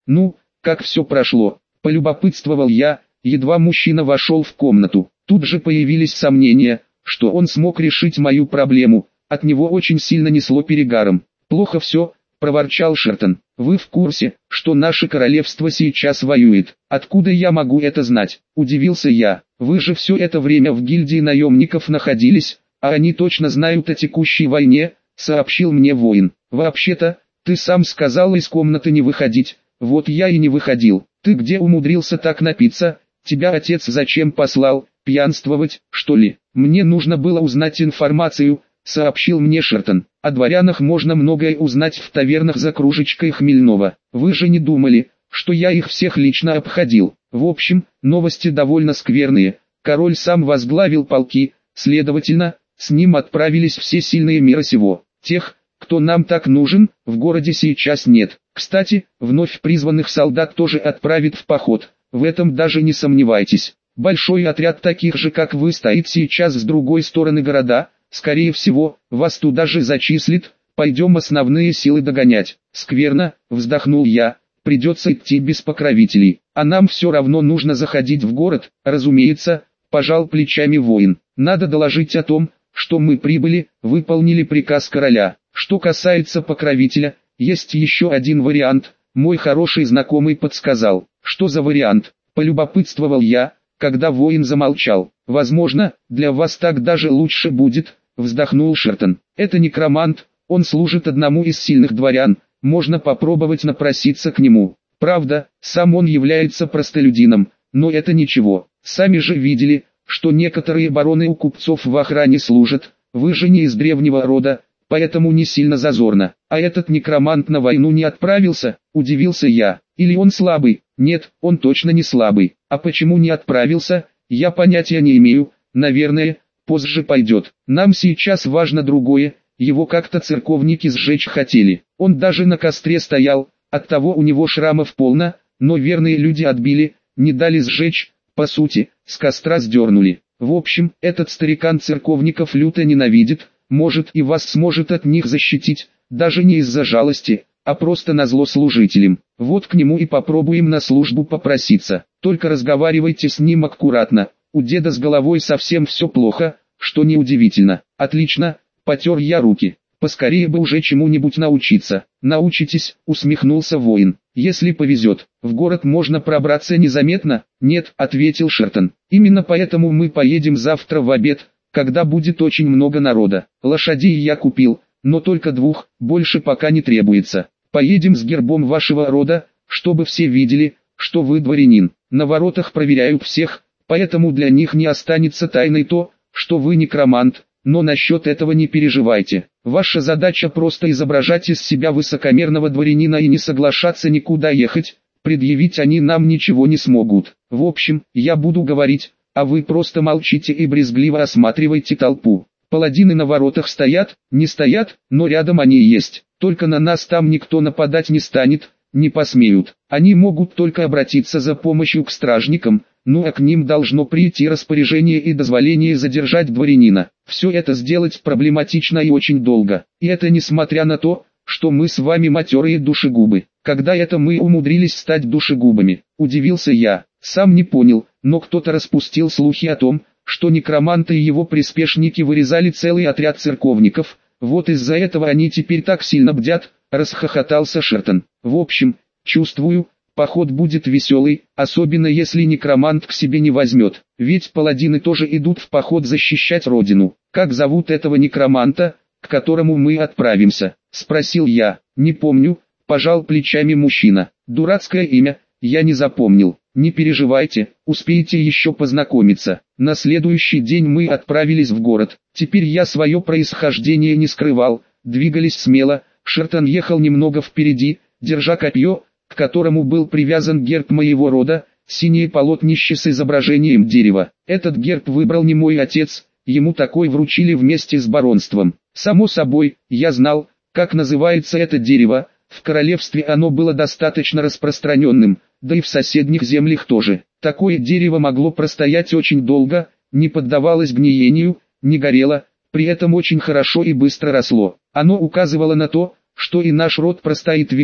Ну, как все прошло? Полюбопытствовал я, едва мужчина вошел в комнату. Тут же появились сомнения, что он смог решить мою проблему. От него очень сильно несло перегаром. «Плохо все», — проворчал Шертон. «Вы в курсе, что наше королевство сейчас воюет? Откуда я могу это знать?» — удивился я. «Вы же все это время в гильдии наемников находились, а они точно знают о текущей войне», — сообщил мне воин. «Вообще-то, ты сам сказал из комнаты не выходить, вот я и не выходил. Ты где умудрился так напиться? Тебя отец зачем послал, пьянствовать, что ли?» «Мне нужно было узнать информацию», — сообщил мне Шертон. «О дворянах можно многое узнать в тавернах за кружечкой хмельного. Вы же не думали, что я их всех лично обходил. В общем, новости довольно скверные. Король сам возглавил полки, следовательно, с ним отправились все сильные мира сего. Тех, кто нам так нужен, в городе сейчас нет. Кстати, вновь призванных солдат тоже отправят в поход, в этом даже не сомневайтесь. Большой отряд таких же, как вы, стоит сейчас с другой стороны города, скорее всего, вас туда же зачислит, пойдем основные силы догонять». «Скверно», — вздохнул я, — «придется идти без покровителей, а нам все равно нужно заходить в город». «Разумеется», — пожал плечами воин, — «надо доложить о том, что мы прибыли, выполнили приказ короля. Что касается покровителя, есть еще один вариант, мой хороший знакомый подсказал». «Что за вариант?» — полюбопытствовал я, когда воин замолчал. «Возможно, для вас так даже лучше будет», — вздохнул Шертон. «Это некромант, он служит одному из сильных дворян, можно попробовать напроситься к нему. Правда, сам он является простолюдином, но это ничего. Сами же видели, что некоторые бароны у купцов в охране служат, вы же не из древнего рода, поэтому не сильно зазорно». «А этот некромант на войну не отправился?» — удивился я. «Или он слабый?» «Нет, он точно не слабый. А почему не отправился, я понятия не имею, наверное, позже пойдет. Нам сейчас важно другое, его как-то церковники сжечь хотели. Он даже на костре стоял, оттого у него шрамов полно, но верные люди отбили, не дали сжечь, по сути, с костра сдернули. В общем, этот старикан церковников люто ненавидит, может и вас сможет от них защитить, даже не из-за жалости, а просто назло служителям. Вот к нему и попробуем на службу попроситься. Только разговаривайте с ним аккуратно, у деда с головой совсем все плохо, что неудивительно». «Отлично», — потер я руки, — «поскорее бы уже чему-нибудь научиться». «Научитесь», — усмехнулся воин, — «если повезет, в город можно пробраться незаметно». «Нет», — ответил Шертон, — «именно поэтому мы поедем завтра в обед, когда будет очень много народа. Лошадей я купил, но только 2, больше пока не требуется. Поедем с гербом вашего рода, чтобы все видели, что вы дворянин. На воротах проверяют всех, поэтому для них не останется тайной то, что вы некромант, но насчет этого не переживайте. Ваша задача просто изображать из себя высокомерного дворянина и не соглашаться никуда ехать, предъявить они нам ничего не смогут. В общем, я буду говорить, а вы просто молчите и брезгливо осматривайте толпу. Паладины на воротах стоят, не стоят, но рядом они есть. Только на нас там никто нападать не станет, не посмеют. Они могут только обратиться за помощью к стражникам, ну а к ним должно прийти распоряжение и дозволение задержать дворянина. Все это сделать проблематично и очень долго. И это несмотря на то, что мы с вами матерые душегубы. Когда это мы умудрились стать душегубами? Удивился я. Сам не понял, но кто-то распустил слухи о том, что некроманты и его приспешники вырезали целый отряд церковников. Вот из-за этого они теперь так сильно бдят, расхохотался Шертон. В общем, чувствую, поход будет веселый, особенно если некромант к себе не возьмет. Ведь паладины тоже идут в поход защищать родину. Как зовут этого некроманта, к которому мы отправимся? Спросил я. Не помню, пожал плечами мужчина. Дурацкое имя, я не запомнил. Не переживайте, успеете еще познакомиться. На следующий день мы отправились в город. Теперь я свое происхождение не скрывал, двигались смело. Шертон ехал немного впереди, держа копье, к которому был привязан герб моего рода, синее полотнище с изображением дерева. Этот герб выбрал не мой отец, ему такой вручили вместе с баронством. Само собой, я знал, как называется это дерево, в королевстве оно было достаточно распространенным, да и в соседних землях тоже. Такое дерево могло простоять очень долго, не поддавалось гниению, не горело, при этом очень хорошо и быстро росло. Оно указывало на то, что и наш род простоит века,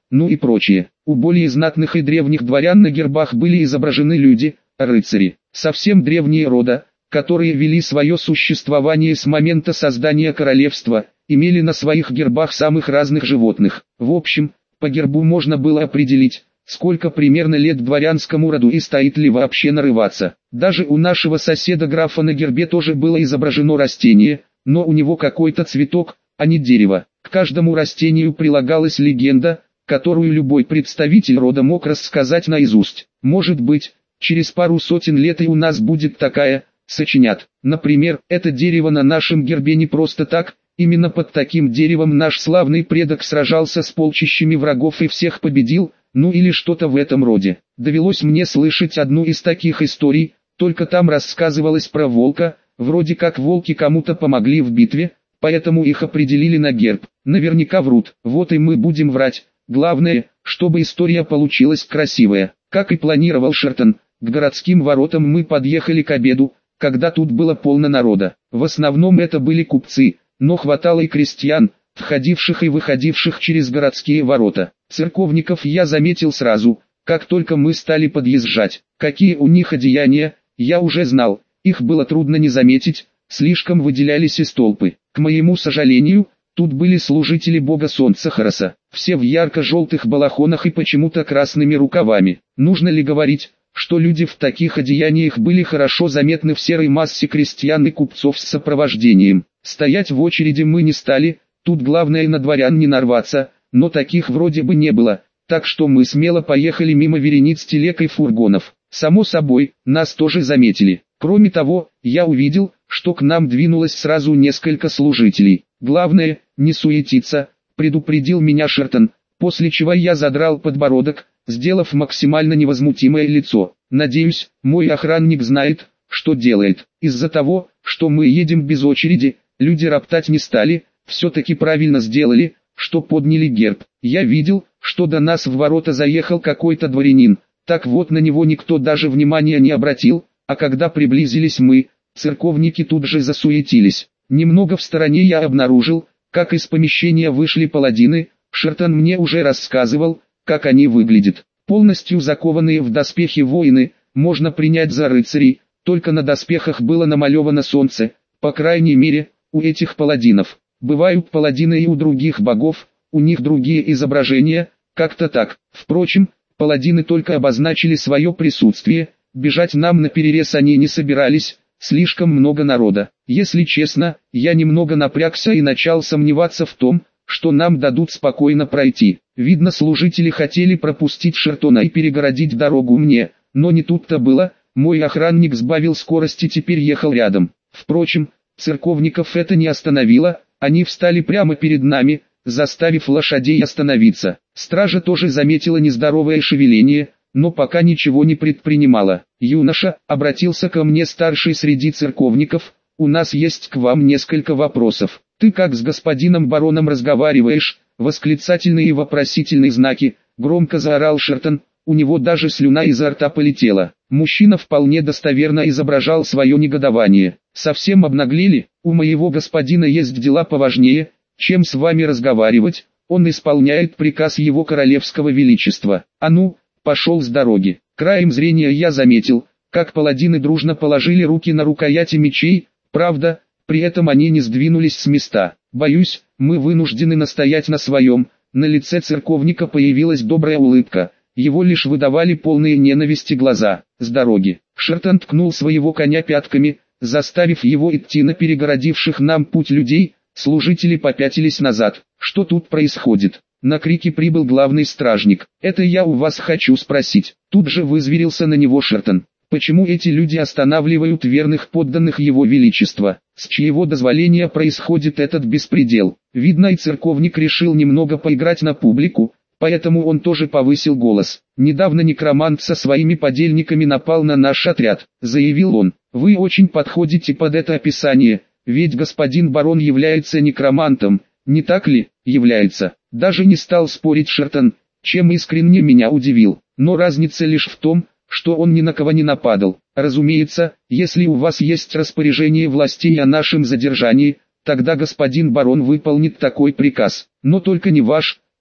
ну и прочее. У более знатных и древних дворян на гербах были изображены люди, рыцари, совсем древние рода, которые вели свое существование с момента создания королевства, имели на своих гербах самых разных животных. В общем, по гербу можно было определить, сколько примерно лет дворянскому роду и стоит ли вообще нарываться. Даже у нашего соседа графа на гербе тоже было изображено растение, но у него какой-то цветок, а не дерево. К каждому растению прилагалась легенда, которую любой представитель рода мог рассказать наизусть. Может быть, через пару сотен лет и у нас будет такая, сочинят. Например, это дерево на нашем гербе не просто так, именно под таким деревом наш славный предок сражался с полчищами врагов и всех победил, ну или что-то в этом роде. Довелось мне слышать одну из таких историй, только там рассказывалось про волка, вроде как волки кому-то помогли в битве, поэтому их определили на герб. Наверняка врут, вот и мы будем врать. Главное, чтобы история получилась красивая. Как и планировал Шертон, к городским воротам мы подъехали к обеду, когда тут было полно народа. В основном это были купцы, но хватало и крестьян, входивших и выходивших через городские ворота. Церковников я заметил сразу, как только мы стали подъезжать. Какие у них одеяния, я уже знал, их было трудно не заметить, слишком выделялись из толпы. К моему сожалению, тут были служители бога солнца Хороса, все в ярко-желтых балахонах и почему-то красными рукавами. Нужно ли говорить, что люди в таких одеяниях были хорошо заметны в серой массе крестьян и купцов с сопровождением? Стоять в очереди мы не стали, тут главное на дворян не нарваться, но таких вроде бы не было, так что мы смело поехали мимо верениц телег и фургонов. Само собой, нас тоже заметили. Кроме того, я увидел, что к нам двинулось сразу несколько служителей. Главное, не суетиться, предупредил меня Шертон, после чего я задрал подбородок, сделав максимально невозмутимое лицо. Надеюсь, мой охранник знает, что делает. Из-за того, что мы едем без очереди, люди роптать не стали, все-таки правильно сделали, что подняли герб. Я видел, что до нас в ворота заехал какой-то дворянин, так вот на него никто даже внимания не обратил, а когда приблизились мы, церковники тут же засуетились. Немного в стороне я обнаружил, как из помещения вышли паладины. Шертон мне уже рассказывал, как они выглядят. Полностью закованные в доспехи воины, можно принять за рыцарей, только на доспехах было намалевано солнце, по крайней мере, у этих паладинов. Бывают паладины и у других богов, у них другие изображения, как-то так. Впрочем, паладины только обозначили свое присутствие, бежать нам наперерез они не собирались, слишком много народа. Если честно, я немного напрягся и начал сомневаться в том, что нам дадут спокойно пройти. Видно, служители хотели пропустить Шертона и перегородить дорогу мне, но не тут-то было, мой охранник сбавил скорость и теперь ехал рядом. Впрочем, церковников это не остановило, они встали прямо перед нами, заставив лошадей остановиться. Стража тоже заметила нездоровое шевеление, но пока ничего не предпринимала. «Юноша», — обратился ко мне старший среди церковников, — «у нас есть к вам несколько вопросов. Ты как с господином бароном разговариваешь?» Восклицательные и вопросительные знаки, громко заорал Шертон, у него даже слюна изо рта полетела. Мужчина вполне достоверно изображал свое негодование. «Совсем обнаглели? У моего господина есть дела поважнее, чем с вами разговаривать, он исполняет приказ его королевского величества. А ну, пошел с дороги». Краем зрения я заметил, как паладины дружно положили руки на рукояти мечей, правда, при этом они не сдвинулись с места. «Боюсь, мы вынуждены настоять на своем». На лице церковника появилась добрая улыбка, его лишь выдавали полные ненависти глаза. «С дороги». Шертон ткнул своего коня пятками, заставив его идти на перегородивших нам путь людей. Служители попятились назад. «Что тут происходит?» На крики прибыл главный стражник. «Это я у вас хочу спросить». Тут же вызверился на него Шертон. «Почему эти люди останавливают верных подданных его величества? С чьего дозволения происходит этот беспредел?» Видно, и церковник решил немного поиграть на публику, поэтому он тоже повысил голос. «Недавно некромант со своими подельниками напал на наш отряд», — заявил он. «Вы очень подходите под это описание, ведь господин барон является некромантом, не так ли?» «Является». Даже не стал спорить Шертон, чем искренне меня удивил. Но разница лишь в том, что он ни на кого не нападал. Разумеется, если у вас есть распоряжение властей о нашем задержании, тогда господин барон выполнит такой приказ. Но только не ваш,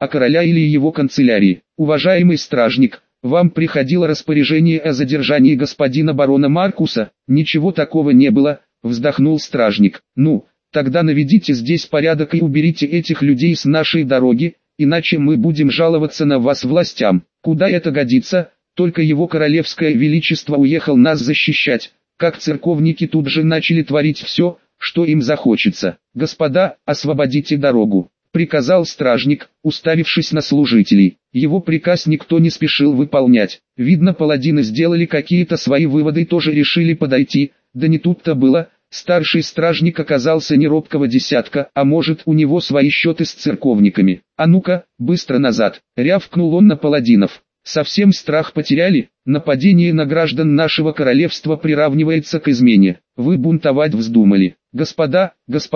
а короля или его канцелярии. Уважаемый стражник, вам приходило распоряжение о задержании господина барона Маркуса? Ничего такого не было, вздохнул стражник. Ну, тогда наведите здесь порядок и уберите этих людей с нашей дороги, иначе мы будем жаловаться на вас властям. Куда это годится? Только его королевское величество уехал нас защищать, как церковники тут же начали творить все, что им захочется. Господа, освободите дорогу, приказал стражник, уставившись на служителей. Его приказ никто не спешил выполнять. Видно, паладины сделали какие-то свои выводы и тоже решили подойти, да не тут-то было. Старший стражник оказался не робкого десятка, а может, у него свои счеты с церковниками. А ну-ка, быстро назад, рявкнул он на паладинов. Совсем страх потеряли? Нападение на граждан нашего королевства приравнивается к измене. Вы бунтовать вздумали. Господа,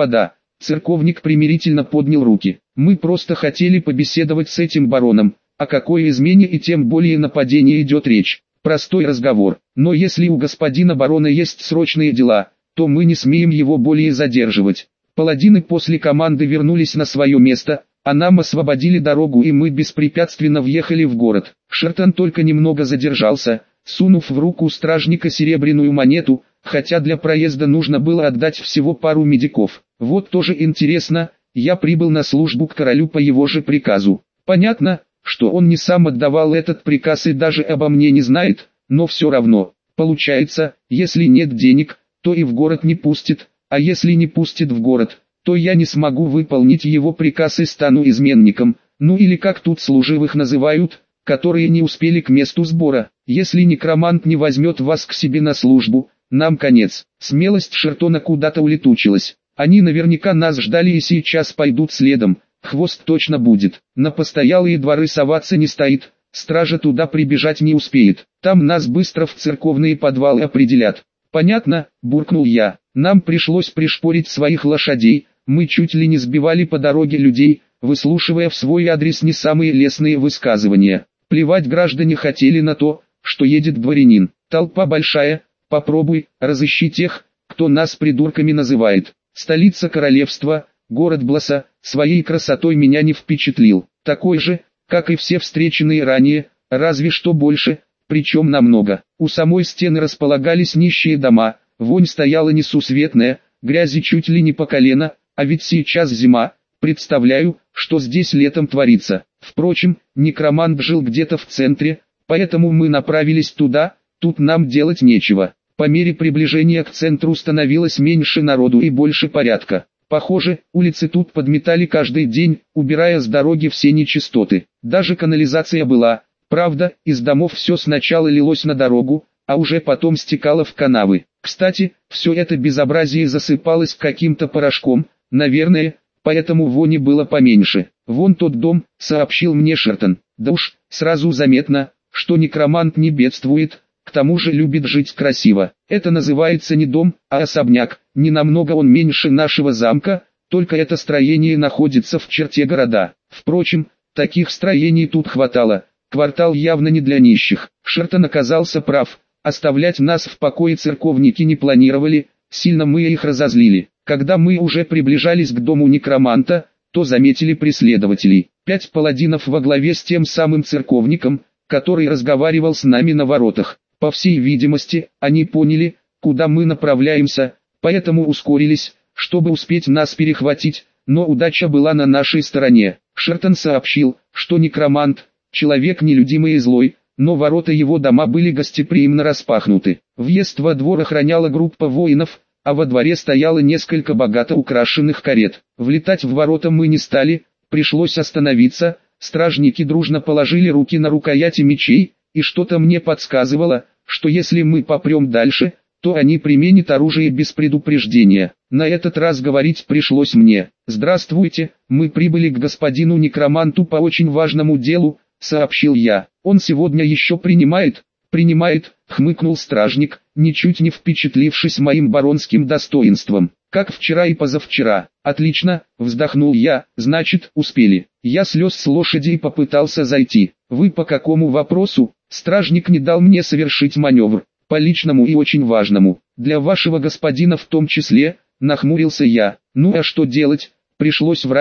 церковник примирительно поднял руки. Мы просто хотели побеседовать с этим бароном. О какой измене и тем более нападении идет речь? Простой разговор. Но если у господина барона есть срочные дела, то мы не смеем его более задерживать. Паладины после команды вернулись на свое место, а нам освободили дорогу и мы беспрепятственно въехали в город. Шертон только немного задержался, сунув в руку стражника серебряную монету, хотя для проезда нужно было отдать всего пару медиков. Вот тоже интересно, я прибыл на службу к королю по его же приказу. Понятно, что он не сам отдавал этот приказ и даже обо мне не знает, но все равно. Получается, если нет денег, то и в город не пустит, а если не пустит в город, то я не смогу выполнить его приказ и стану изменником, ну или как тут служивых называют, которые не успели к месту сбора. Если некромант не возьмет вас к себе на службу, нам конец. Смелость Шертона куда-то улетучилась. Они наверняка нас ждали и сейчас пойдут следом, хвост точно будет. На постоялые дворы соваться не стоит, стража туда прибежать не успеет, там нас быстро в церковные подвалы определят. Понятно, буркнул я. Нам пришлось пришпорить своих лошадей, мы чуть ли не сбивали по дороге людей, выслушивая в свой адрес не самые лестные высказывания. Плевать граждане хотели на то, что едет дворянин. Толпа большая, попробуй, разыщи тех, кто нас придурками называет. Столица королевства, город Бласа, своей красотой меня не впечатлил. Такой же, как и все встреченные ранее, разве что больше, причем намного. У самой стены располагались нищие дома, вонь стояла несусветная, грязи чуть ли не по колено, а ведь сейчас зима, представляю, что здесь летом творится. Впрочем, некромант жил где-то в центре, поэтому мы направились туда, тут нам делать нечего. По мере приближения к центру становилось меньше народу и больше порядка. Похоже, улицы тут подметали каждый день, убирая с дороги все нечистоты. Даже канализация была. Правда, из домов все сначала лилось на дорогу, а уже потом стекало в канавы. Кстати, все это безобразие засыпалось каким-то порошком, наверное, поэтому вони было поменьше. «Вон тот дом», — сообщил мне Шертон. «Да уж, сразу заметно, что некромант не бедствует, к тому же любит жить красиво. Это называется не дом, а особняк, не намного он меньше нашего замка, только это строение находится в черте города. Впрочем, таких строений тут хватало. Квартал явно не для нищих». Шертон оказался прав, оставлять нас в покое церковники не планировали, сильно мы их разозлили. Когда мы уже приближались к дому некроманта, то заметили преследователей. 5 паладинов во главе с тем самым церковником, который разговаривал с нами на воротах. По всей видимости, они поняли, куда мы направляемся, поэтому ускорились, чтобы успеть нас перехватить, но удача была на нашей стороне. Шертон сообщил, что некромант — человек нелюдимый и злой, но ворота его дома были гостеприимно распахнуты. Въезд во двор охраняла группа воинов, а во дворе стояло несколько богато украшенных карет. Влетать в ворота мы не стали, пришлось остановиться, стражники дружно положили руки на рукояти мечей, и что-то мне подсказывало, что если мы попрем дальше, то они применят оружие без предупреждения. На этот раз говорить пришлось мне. «Здравствуйте, мы прибыли к господину некроманту по очень важному делу», — сообщил я. «Он сегодня еще принимает?» «Принимает», — хмыкнул стражник, ничуть не впечатлившись моим баронским достоинством. «Как вчера и позавчера». «Отлично», — вздохнул я, — «значит, успели». Я слез с лошади и попытался зайти. «Вы по какому вопросу?» Стражник не дал мне совершить маневр. «По личному и очень важному. Для вашего господина в том числе», — нахмурился я. «Ну а что делать?» Пришлось врать,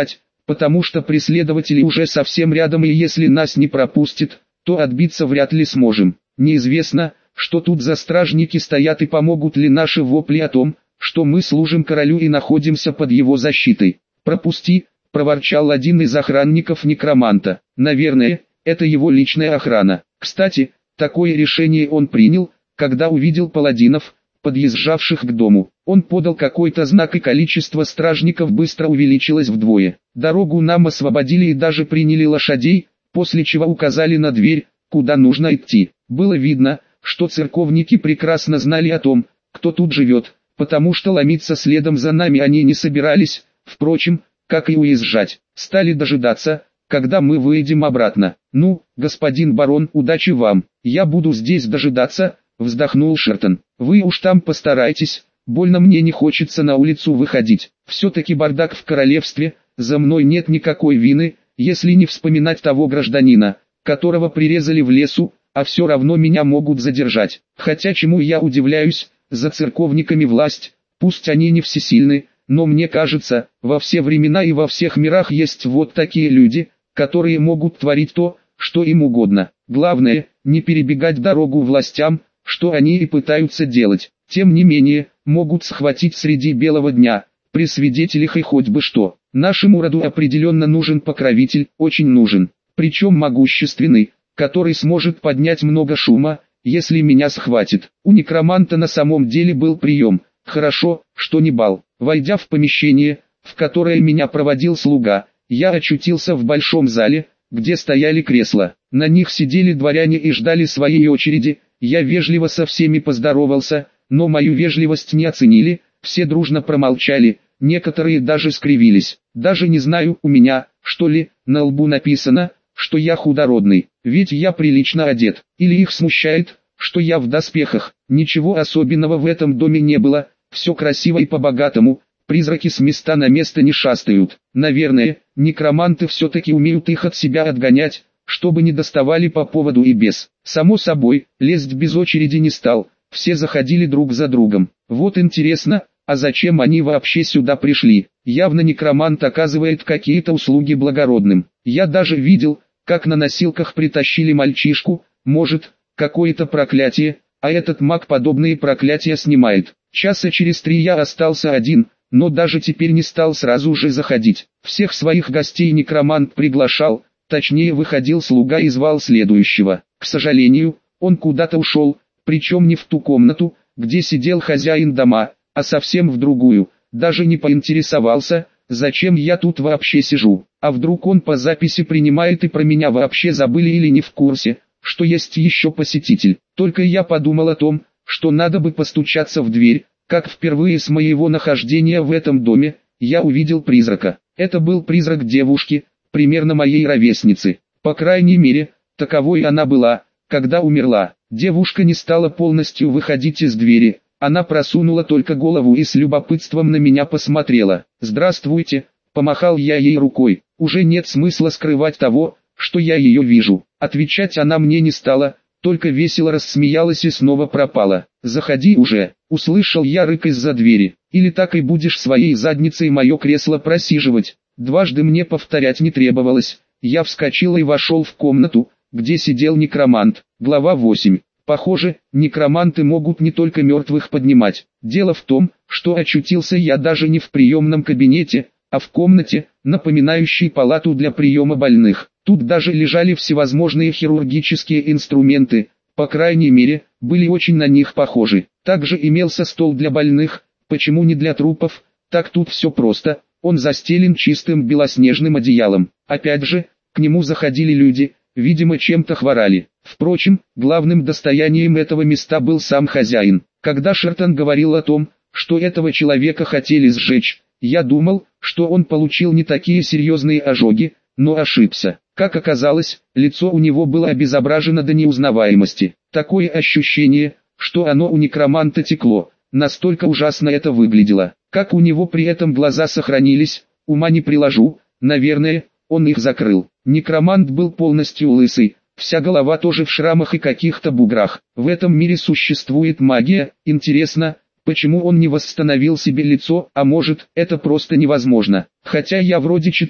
потому что преследователи уже совсем рядом, и если нас не пропустят, то отбиться вряд ли сможем. Неизвестно, что тут за стражники стоят и помогут ли наши вопли о том, что мы служим королю и находимся под его защитой. «Пропусти», — проворчал один из охранников некроманта. «Наверное, это его личная охрана». Кстати, такое решение он принял, когда увидел паладинов, подъезжавших к дому. Он подал какой-то знак, и количество стражников быстро увеличилось вдвое. Дорогу нам освободили и даже приняли лошадей, после чего указали на дверь, куда нужно идти. Было видно, что церковники прекрасно знали о том, кто тут живет, потому что ломиться следом за нами они не собирались, впрочем, как и уезжать. Стали дожидаться, когда мы выйдем обратно. «Ну, господин барон, удачи вам, я буду здесь дожидаться», — вздохнул Шертон. «Вы уж там постарайтесь, больно мне не хочется на улицу выходить. Все-таки бардак в королевстве, за мной нет никакой вины, если не вспоминать того гражданина, которого прирезали в лесу, а все равно меня могут задержать. Хотя чему я удивляюсь, за церковниками власть, пусть они не всесильны, но мне кажется, во все времена и во всех мирах есть вот такие люди, которые могут творить то, что им угодно. Главное, не перебегать дорогу властям, что они и пытаются делать. Тем не менее, могут схватить среди белого дня, при свидетелях и хоть бы что. Нашему роду определенно нужен покровитель, очень нужен, причем могущественный, который сможет поднять много шума, если меня схватит. У некроманта на самом деле был прием, хорошо, что не бал. Войдя в помещение, в которое меня проводил слуга, я очутился в большом зале, где стояли кресла. На них сидели дворяне и ждали своей очереди. Я вежливо со всеми поздоровался, но мою вежливость не оценили, все дружно промолчали, некоторые даже скривились. Даже не знаю, у меня, что ли, на лбу написано, что я худородный, ведь я прилично одет. Или их смущает, что я в доспехах. Ничего особенного в этом доме не было, все красиво и по-богатому, призраки с места на место не шастают. Наверное, некроманты все-таки умеют их от себя отгонять, чтобы не доставали по поводу и без. Само собой, лезть без очереди не стал, все заходили друг за другом. Вот интересно, а зачем они вообще сюда пришли? Явно некромант оказывает какие-то услуги благородным. Я даже видел, как на носилках притащили мальчишку, может, какое-то проклятие, а этот маг подобные проклятия снимает. Часа через 3 я остался один, но даже теперь не стал сразу же заходить. Всех своих гостей некромант приглашал, точнее выходил слуга и звал следующего. К сожалению, он куда-то ушел, причем не в ту комнату, где сидел хозяин дома, а совсем в другую. Даже не поинтересовался, зачем я тут вообще сижу. А вдруг он по записи принимает и про меня вообще забыли или не в курсе, что есть еще посетитель. Только я подумал о том, что надо бы постучаться в дверь, как впервые с моего нахождения в этом доме, я увидел призрака. Это был призрак девушки, примерно моей ровесницы. По крайней мере, таковой она была, когда умерла. Девушка не стала полностью выходить из двери, она просунула только голову и с любопытством на меня посмотрела. «Здравствуйте», — помахал я ей рукой. Уже нет смысла скрывать того, что я ее вижу. Отвечать она мне не стала, только весело рассмеялась и снова пропала. «Заходи уже», — услышал я рык из-за двери. «Или так и будешь своей задницей мое кресло просиживать». Дважды мне повторять не требовалось. Я вскочил и вошел в комнату, где сидел некромант. Глава 8. Похоже, некроманты могут не только мертвых поднимать. Дело в том, что очутился я даже не в приемном кабинете, а в комнате, напоминающей палату для приема больных. Тут даже лежали всевозможные хирургические инструменты, по крайней мере, были очень на них похожи. Также имелся стол для больных, почему не для трупов, так тут все просто, он застелен чистым белоснежным одеялом. Опять же, к нему заходили люди, видимо чем-то хворали. Впрочем, главным достоянием этого места был сам хозяин. Когда Шертон говорил о том, что этого человека хотели сжечь, я думал, что он получил не такие серьезные ожоги, но ошибся. Как оказалось, лицо у него было обезображено до неузнаваемости. Такое ощущение, что оно у некроманта текло, настолько ужасно это выглядело. Как у него при этом глаза сохранились, ума не приложу, наверное, он их закрыл. Некромант был полностью лысый, вся голова тоже в шрамах и каких-то буграх. В этом мире существует магия, интересно, почему он не восстановил себе лицо, а может, это просто невозможно. Хотя я вроде читал,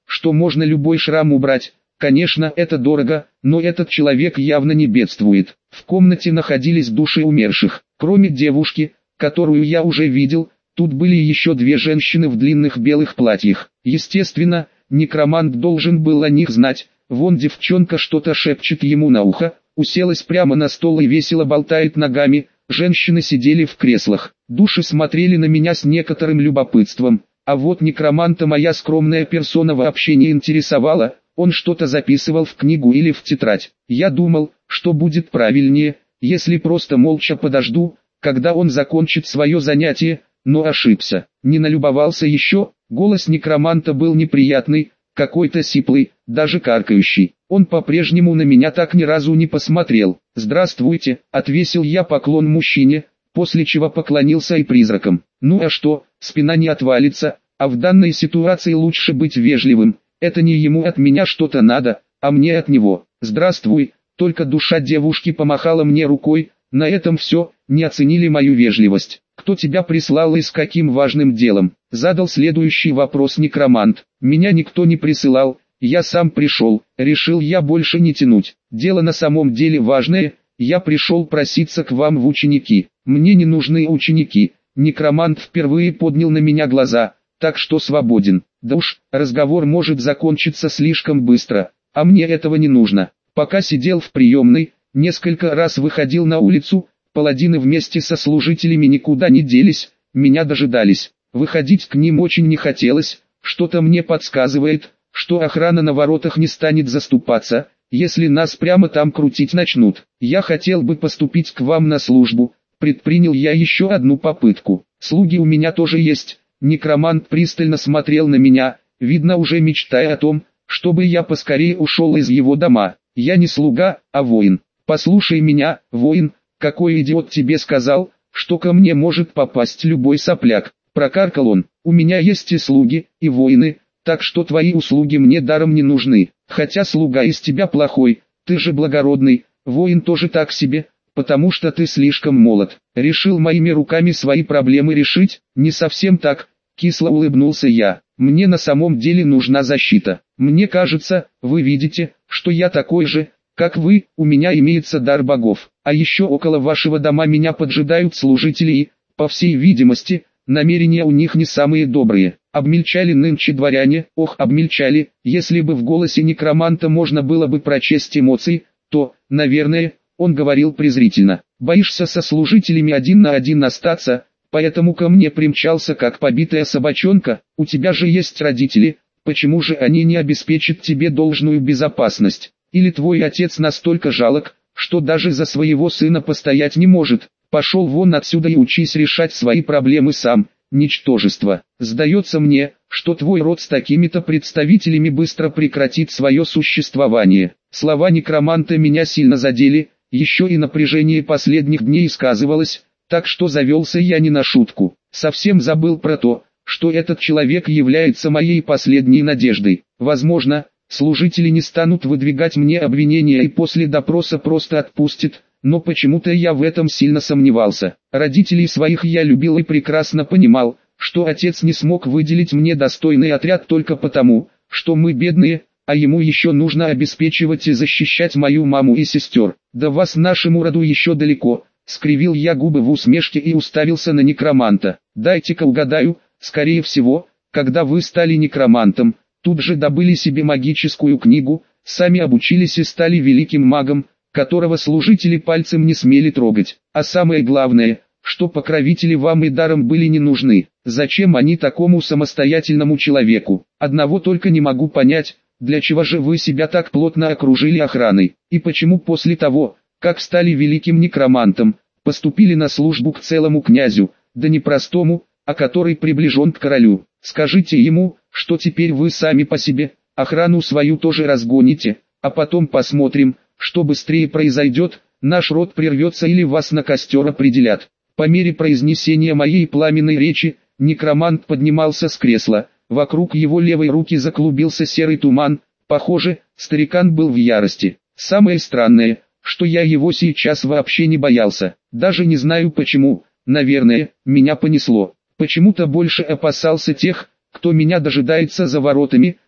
что можно любой шрам убрать. Конечно, это дорого, но этот человек явно не бедствует. В комнате находились души умерших. Кроме девушки, которую я уже видел, тут были еще две женщины в длинных белых платьях. Естественно, некромант должен был о них знать. Вон девчонка что-то шепчет ему на ухо, уселась прямо на стол и весело болтает ногами. Женщины сидели в креслах. Души смотрели на меня с некоторым любопытством. А вот некроманта моя скромная персона вообще не интересовала. Он что-то записывал в книгу или в тетрадь. Я думал, что будет правильнее, если просто молча подожду, когда он закончит свое занятие, но ошибся. Не налюбовался еще. Голос некроманта был неприятный, какой-то сиплый, даже каркающий. Он по-прежнему на меня так ни разу не посмотрел. «Здравствуйте», — отвесил я поклон мужчине, после чего поклонился и призракам. Ну а что, спина не отвалится, а в данной ситуации лучше быть вежливым. Это не ему от меня что-то надо, а мне от него. «Здравствуй», только душа девушки помахала мне рукой. На этом все, не оценили мою вежливость. «Кто тебя прислал и с каким важным делом?» Задал следующий вопрос некромант. «Меня никто не присылал, я сам пришел», решил я больше не тянуть. «Дело на самом деле важное, я пришел проситься к вам в ученики». «Мне не нужны ученики», некромант впервые поднял на меня глаза, так что свободен. «Да уж, разговор может закончиться слишком быстро, а мне этого не нужно». Пока сидел в приемной, несколько раз выходил на улицу, паладины вместе со служителями никуда не делись, меня дожидались. Выходить к ним очень не хотелось, что-то мне подсказывает, что охрана на воротах не станет заступаться, если нас прямо там крутить начнут. Я хотел бы поступить к вам на службу, предпринял я еще одну попытку. Слуги у меня тоже есть. Некромант пристально смотрел на меня, видно уже мечтая о том, чтобы я поскорее ушел из его дома. Я не слуга, а воин. Послушай меня, воин, какой идиот тебе сказал, что ко мне может попасть любой сопляк. Прокаркал он. У меня есть и слуги, и воины, так что твои услуги мне даром не нужны. Хотя слуга из тебя плохой, ты же благородный, воин тоже так себе, потому что ты слишком молод. Решил моими руками свои проблемы решить? Не совсем так, кисло улыбнулся я. Мне на самом деле нужна защита. Мне кажется, вы видите, что я такой же, как вы, у меня имеется дар богов. А еще около вашего дома меня поджидают служители и, по всей видимости, намерения у них не самые добрые. Обмельчали нынче дворяне, ох обмельчали, если бы в голосе некроманта можно было бы прочесть эмоции, то, наверное, он говорил презрительно. Боишься со служителями один на один остаться, поэтому ко мне примчался как побитая собачонка. У тебя же есть родители, почему же они не обеспечат тебе должную безопасность? Или твой отец настолько жалок, что даже за своего сына постоять не может? Пошел вон отсюда и учись решать свои проблемы сам, ничтожество. Сдается мне, что твой род с такими-то представителями быстро прекратит свое существование. Слова некроманта меня сильно задели, еще и напряжение последних дней сказывалось, так что завелся я не на шутку. Совсем забыл про то, что этот человек является моей последней надеждой. Возможно, служители не станут выдвигать мне обвинения и после допроса просто отпустят, но почему-то я в этом сильно сомневался. Родителей своих я любил и прекрасно понимал, что отец не смог выделить мне достойный отряд только потому, что мы бедные, а ему еще нужно обеспечивать и защищать мою маму и сестер. До вас нашему роду еще далеко, скривил я губы в усмешке и уставился на некроманта. Дайте-ка угадаю, скорее всего, когда вы стали некромантом, тут же добыли себе магическую книгу, сами обучились и стали великим магом, которого служители пальцем не смели трогать. А самое главное, что покровители вам и даром были не нужны. Зачем они такому самостоятельному человеку? Одного только не могу понять, для чего же вы себя так плотно окружили охраной? И почему после того, как стали великим некромантом, поступили на службу к целому князю, да не простому, а который приближен к королю? Скажите ему, что теперь вы сами по себе, охрану свою тоже разгоните, а потом посмотрим, что быстрее произойдет, наш род прервется или вас на костер определят. По мере произнесения моей пламенной речи, некромант поднимался с кресла, вокруг его левой руки заклубился серый туман, похоже, старикан был в ярости. Самое странное, что я его сейчас вообще не боялся, даже не знаю почему, наверное, меня понесло. Почему-то больше опасался тех, кто меня дожидается за воротами,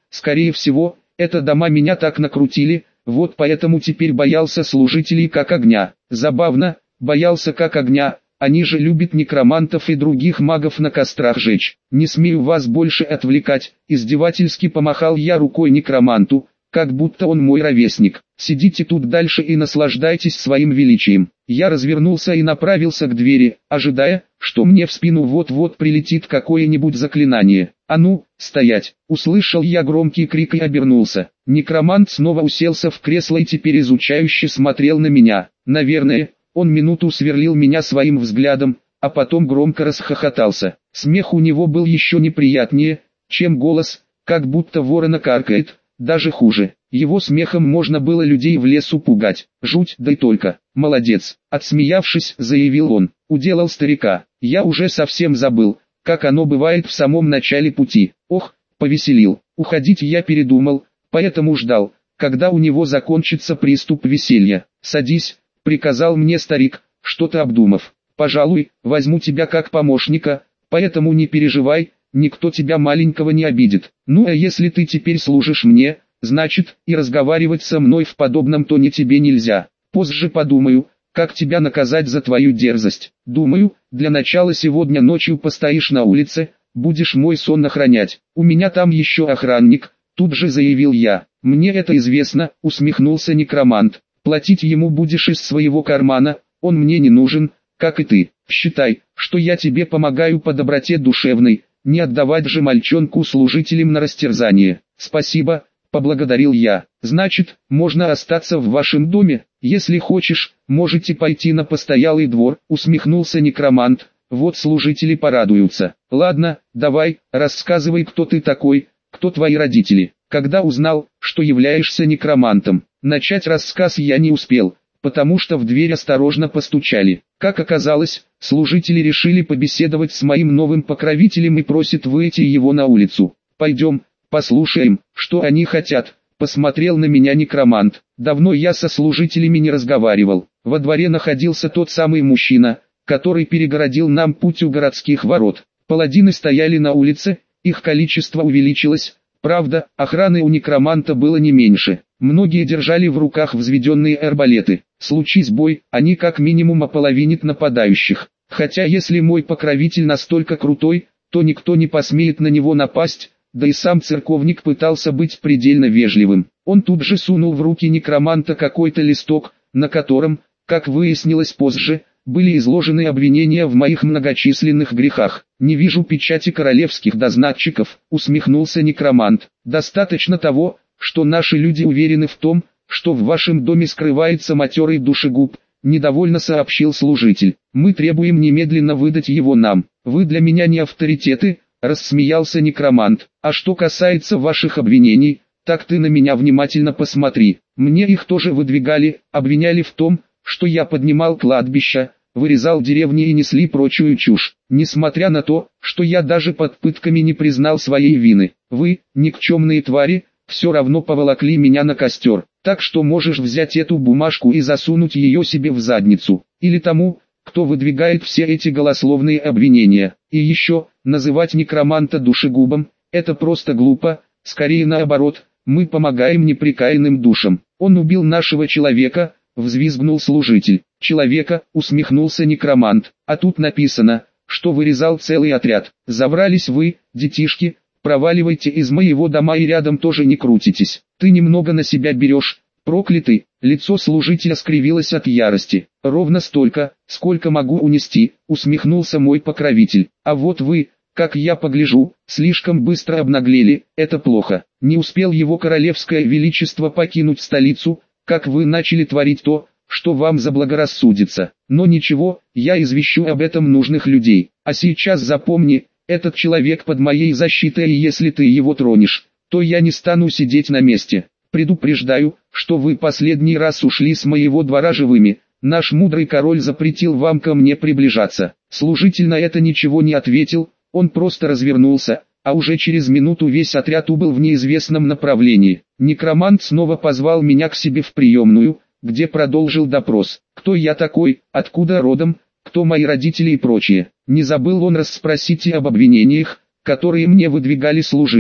скорее всего, это дома меня так накрутили, вот поэтому теперь боялся служителей как огня. Забавно, боялся как огня, они же любят некромантов и других магов на кострах жечь. Не смею вас больше отвлекать, издевательски помахал я рукой некроманту, как будто он мой ровесник. Сидите тут дальше и наслаждайтесь своим величием. Я развернулся и направился к двери, ожидая, что мне в спину вот-вот прилетит какое-нибудь заклинание. «А ну, стоять!» Услышал я громкий крик и обернулся. Некромант снова уселся в кресло и теперь изучающе смотрел на меня. Наверное, он минуту сверлил меня своим взглядом, а потом громко расхохотался. Смех у него был еще неприятнее, чем голос, как будто ворона каркает. Даже хуже, его смехом можно было людей в лесу пугать. Жуть, да и только. «Молодец», отсмеявшись, заявил он. Уделал старика. Я уже совсем забыл, как оно бывает в самом начале пути. Ох, повеселил. Уходить я передумал, поэтому ждал, когда у него закончится приступ веселья. «Садись», приказал мне старик, что-то обдумав. «Пожалуй, возьму тебя как помощника, поэтому не переживай, никто тебя маленького не обидит. Ну а если ты теперь служишь мне, значит, и разговаривать со мной в подобном тоне тебе нельзя. Позже подумаю, как тебя наказать за твою дерзость. Думаю, для начала сегодня ночью постоишь на улице, будешь мой сон охранять. У меня там еще охранник», тут же заявил я. «Мне это известно», усмехнулся некромант. «Платить ему будешь из своего кармана, он мне не нужен, как и ты. Считай, что я тебе помогаю по доброте душевной. Не отдавать же мальчонку служителям на растерзание». «Спасибо», поблагодарил я. «Значит, можно остаться в вашем доме? Если хочешь, можете пойти на постоялый двор», усмехнулся некромант. «Вот служители порадуются». «Ладно, давай, рассказывай, кто ты такой, кто твои родители». Когда узнал, что являешься некромантом, начать рассказ я не успел, потому что в дверь осторожно постучали. Как оказалось, служители решили побеседовать с моим новым покровителем и просят выйти его на улицу. «Пойдем, послушаем, что они хотят», посмотрел на меня некромант. Давно я со служителями не разговаривал. Во дворе находился тот самый мужчина, который перегородил нам путь у городских ворот. Паладины стояли на улице, их количество увеличилось. Правда, охраны у некроманта было не меньше. Многие держали в руках взведенные арбалеты. Случись бой, они как минимум ополовинят нападающих. Хотя если мой покровитель настолько крутой, то никто не посмеет на него напасть, да и сам церковник пытался быть предельно вежливым. Он тут же сунул в руки некроманта какой-то листок, на котором, как выяснилось позже, были изложены обвинения в моих многочисленных грехах. «Не вижу печати королевских дознатчиков», усмехнулся некромант. «Достаточно того, что наши люди уверены в том, что в вашем доме скрывается матерый душегуб», недовольно сообщил служитель. «Мы требуем немедленно выдать его нам. Вы для меня не авторитеты», рассмеялся некромант. «А что касается ваших обвинений, так ты на меня внимательно посмотри. Мне их тоже выдвигали, обвиняли в том, что я поднимал кладбища, вырезал деревни и несли прочую чушь. Несмотря на то, что я даже под пытками не признал своей вины, вы, никчемные твари, все равно поволокли меня на костер. Так что можешь взять эту бумажку и засунуть ее себе в задницу. Или тому, кто выдвигает все эти голословные обвинения. И еще, называть некроманта душегубом, это просто глупо, скорее наоборот, мы помогаем непрекаянным душам. Он убил нашего человека», взвизгнул служитель. «Человека», усмехнулся некромант, «а тут написано, что вырезал целый отряд. Забрались вы, детишки, проваливайте из моего дома и рядом тоже не крутитесь. Ты немного на себя берешь, проклятый». Лицо служителя скривилось от ярости. «Ровно столько, сколько могу унести», усмехнулся мой покровитель. «А вот вы, как я погляжу, слишком быстро обнаглели, это плохо. Не успел его королевское величество покинуть столицу, как вы начали творить то, что вам заблагорассудится. Но ничего, я извещу об этом нужных людей. А сейчас запомни, этот человек под моей защитой, и если ты его тронешь, то я не стану сидеть на месте. Предупреждаю, что вы последний раз ушли с моего двора живыми. Наш мудрый король запретил вам ко мне приближаться». Служитель на это ничего не ответил, он просто развернулся, а уже через минуту весь отряд убыл в неизвестном направлении. Некромант снова позвал меня к себе в приемную, где продолжил допрос. Кто я такой, откуда родом, кто мои родители и прочее. Не забыл он расспросить и об обвинениях, которые мне выдвигали служители.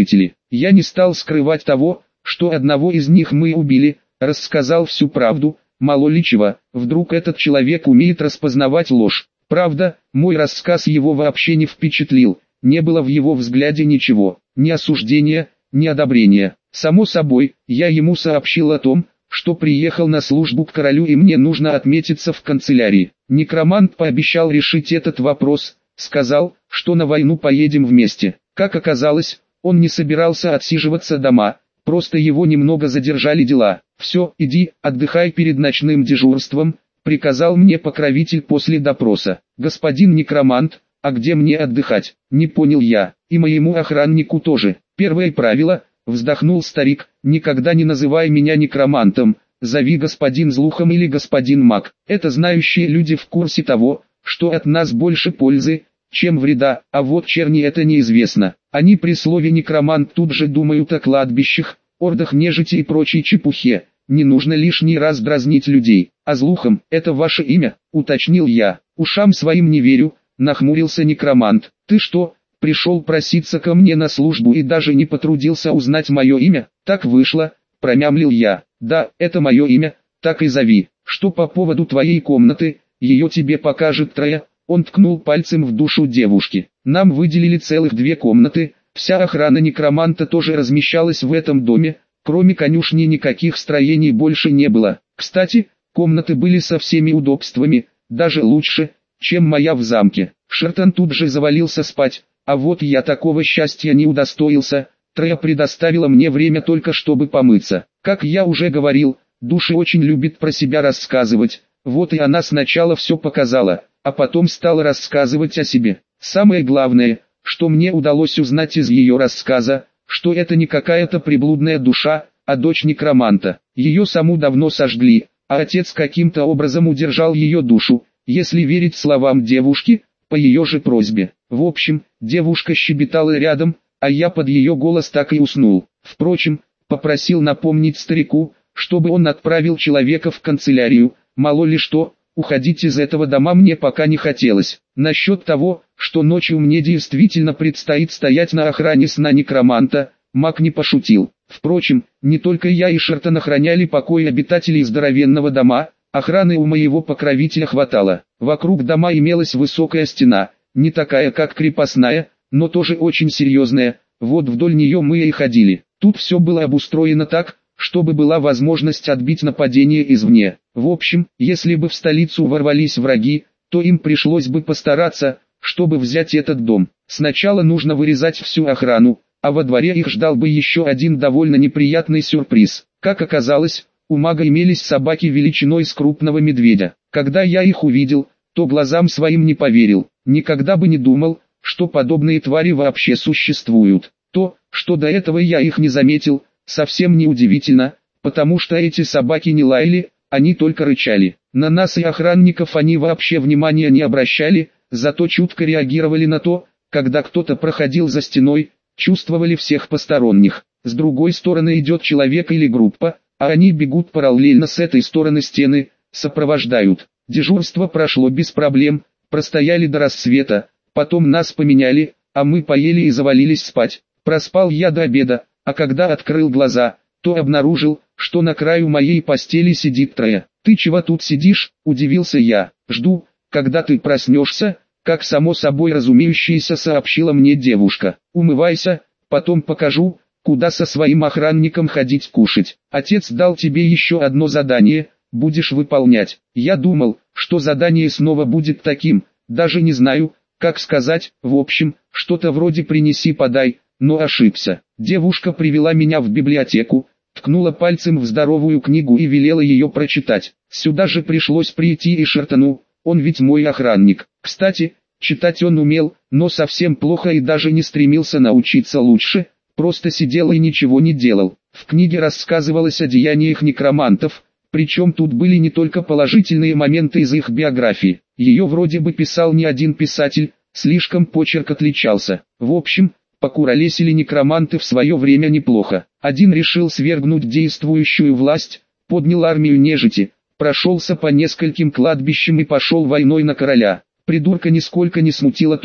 Я не стал скрывать того, что одного из них мы убили, рассказал всю правду, мало ли чего, вдруг этот человек умеет распознавать ложь. Правда, мой рассказ его вообще не впечатлил, не было в его взгляде ничего, ни осуждения, ни одобрения. Само собой, я ему сообщил о том, что приехал на службу к королю и мне нужно отметиться в канцелярии. Некромант пообещал решить этот вопрос, сказал, что на войну поедем вместе. Как оказалось, он не собирался отсиживаться дома, просто его немного задержали дела. «Все, иди, отдыхай перед ночным дежурством», — приказал мне покровитель после допроса. «Господин некромант, а где мне отдыхать?» Не понял я, и моему охраннику тоже. Первое правило, вздохнул старик, никогда не называй меня некромантом, зови господин Злухом или господин Маг. Это знающие люди в курсе того, что от нас больше пользы, чем вреда, а вот черни это неизвестно. Они при слове некромант тут же думают о кладбищах, ордах нежити и прочей чепухе. Не нужно лишний раз дразнить людей. А Злухом, это ваше имя, уточнил я. Ушам своим не верю, нахмурился некромант. Ты что, пришел проситься ко мне на службу и даже не потрудился узнать мое имя? Так вышло, промямлил я. Да, это мое имя, так и зови. Что по поводу твоей комнаты, ее тебе покажет Трея. Он ткнул пальцем в душу девушки. Нам выделили целых 2 комнаты, вся охрана некроманта тоже размещалась в этом доме, кроме конюшни никаких строений больше не было. Кстати, комнаты были со всеми удобствами, даже лучше, чем моя в замке. Шертон тут же завалился спать, а вот я такого счастья не удостоился. Трея предоставила мне время только чтобы помыться. Как я уже говорил, Души очень любит про себя рассказывать, вот и она сначала все показала, а потом стала рассказывать о себе. Самое главное, что мне удалось узнать из ее рассказа, что это не какая-то приблудная душа, а дочь некроманта. Ее саму давно сожгли, а отец каким-то образом удержал ее душу, если верить словам девушки, по ее же просьбе. В общем, девушка щебетала рядом, а я под ее голос так и уснул. Впрочем, попросил напомнить старику, чтобы он отправил человека в канцелярию, мало ли что, уходить из этого дома мне пока не хотелось. Насчет того, что ночью мне действительно предстоит стоять на охране сна некроманта, маг не пошутил. Впрочем, не только я и Шертон охраняли покой обитателей здоровенного дома, охраны у моего покровителя хватало. Вокруг дома имелась высокая стена, не такая как крепостная, но тоже очень серьезная, вот вдоль нее мы и ходили. Тут все было обустроено так, чтобы была возможность отбить нападение извне. В общем, если бы в столицу ворвались враги, то им пришлось бы постараться, чтобы взять этот дом. Сначала нужно вырезать всю охрану, а во дворе их ждал бы еще один довольно неприятный сюрприз. Как оказалось, у мага имелись собаки величиной с крупного медведя. Когда я их увидел, то глазам своим не поверил. Никогда бы не думал, что подобные твари вообще существуют. То, что до этого я их не заметил, совсем не удивительно, потому что эти собаки не лаяли, они только рычали. На нас и охранников они вообще внимания не обращали, зато чутко реагировали на то, когда кто-то проходил за стеной, чувствовали всех посторонних. С другой стороны идет человек или группа, а они бегут параллельно с этой стороны стены, сопровождают. Дежурство прошло без проблем, простояли до рассвета, потом нас поменяли, а мы поели и завалились спать. Проспал я до обеда, а когда открыл глаза, то обнаружил, что на краю моей постели сидит Трея. «Ты чего тут сидишь?» – удивился я. «Жду, когда ты проснешься», – как само собой разумеющееся сообщила мне девушка. «Умывайся, потом покажу, куда со своим охранником ходить кушать. Отец дал тебе еще одно задание, будешь выполнять». Я думал, что задание снова будет таким, даже не знаю, как сказать, в общем, что-то вроде «принеси-подай», но ошибся. Девушка привела меня в библиотеку, ткнула пальцем в здоровую книгу и велела ее прочитать. Сюда же пришлось прийти и Шертону, он ведь мой охранник. Кстати, читать он умел, но совсем плохо и даже не стремился научиться лучше, просто сидел и ничего не делал. В книге рассказывалось о деяниях некромантов, причем тут были не только положительные моменты из их биографии. Ее вроде бы писал не один писатель, слишком почерк отличался. В общем, покуролесили некроманты в свое время неплохо. Один решил свергнуть действующую власть, поднял армию нежити, прошелся по нескольким кладбищам и пошел войной на короля. Придурка нисколько не смутило то,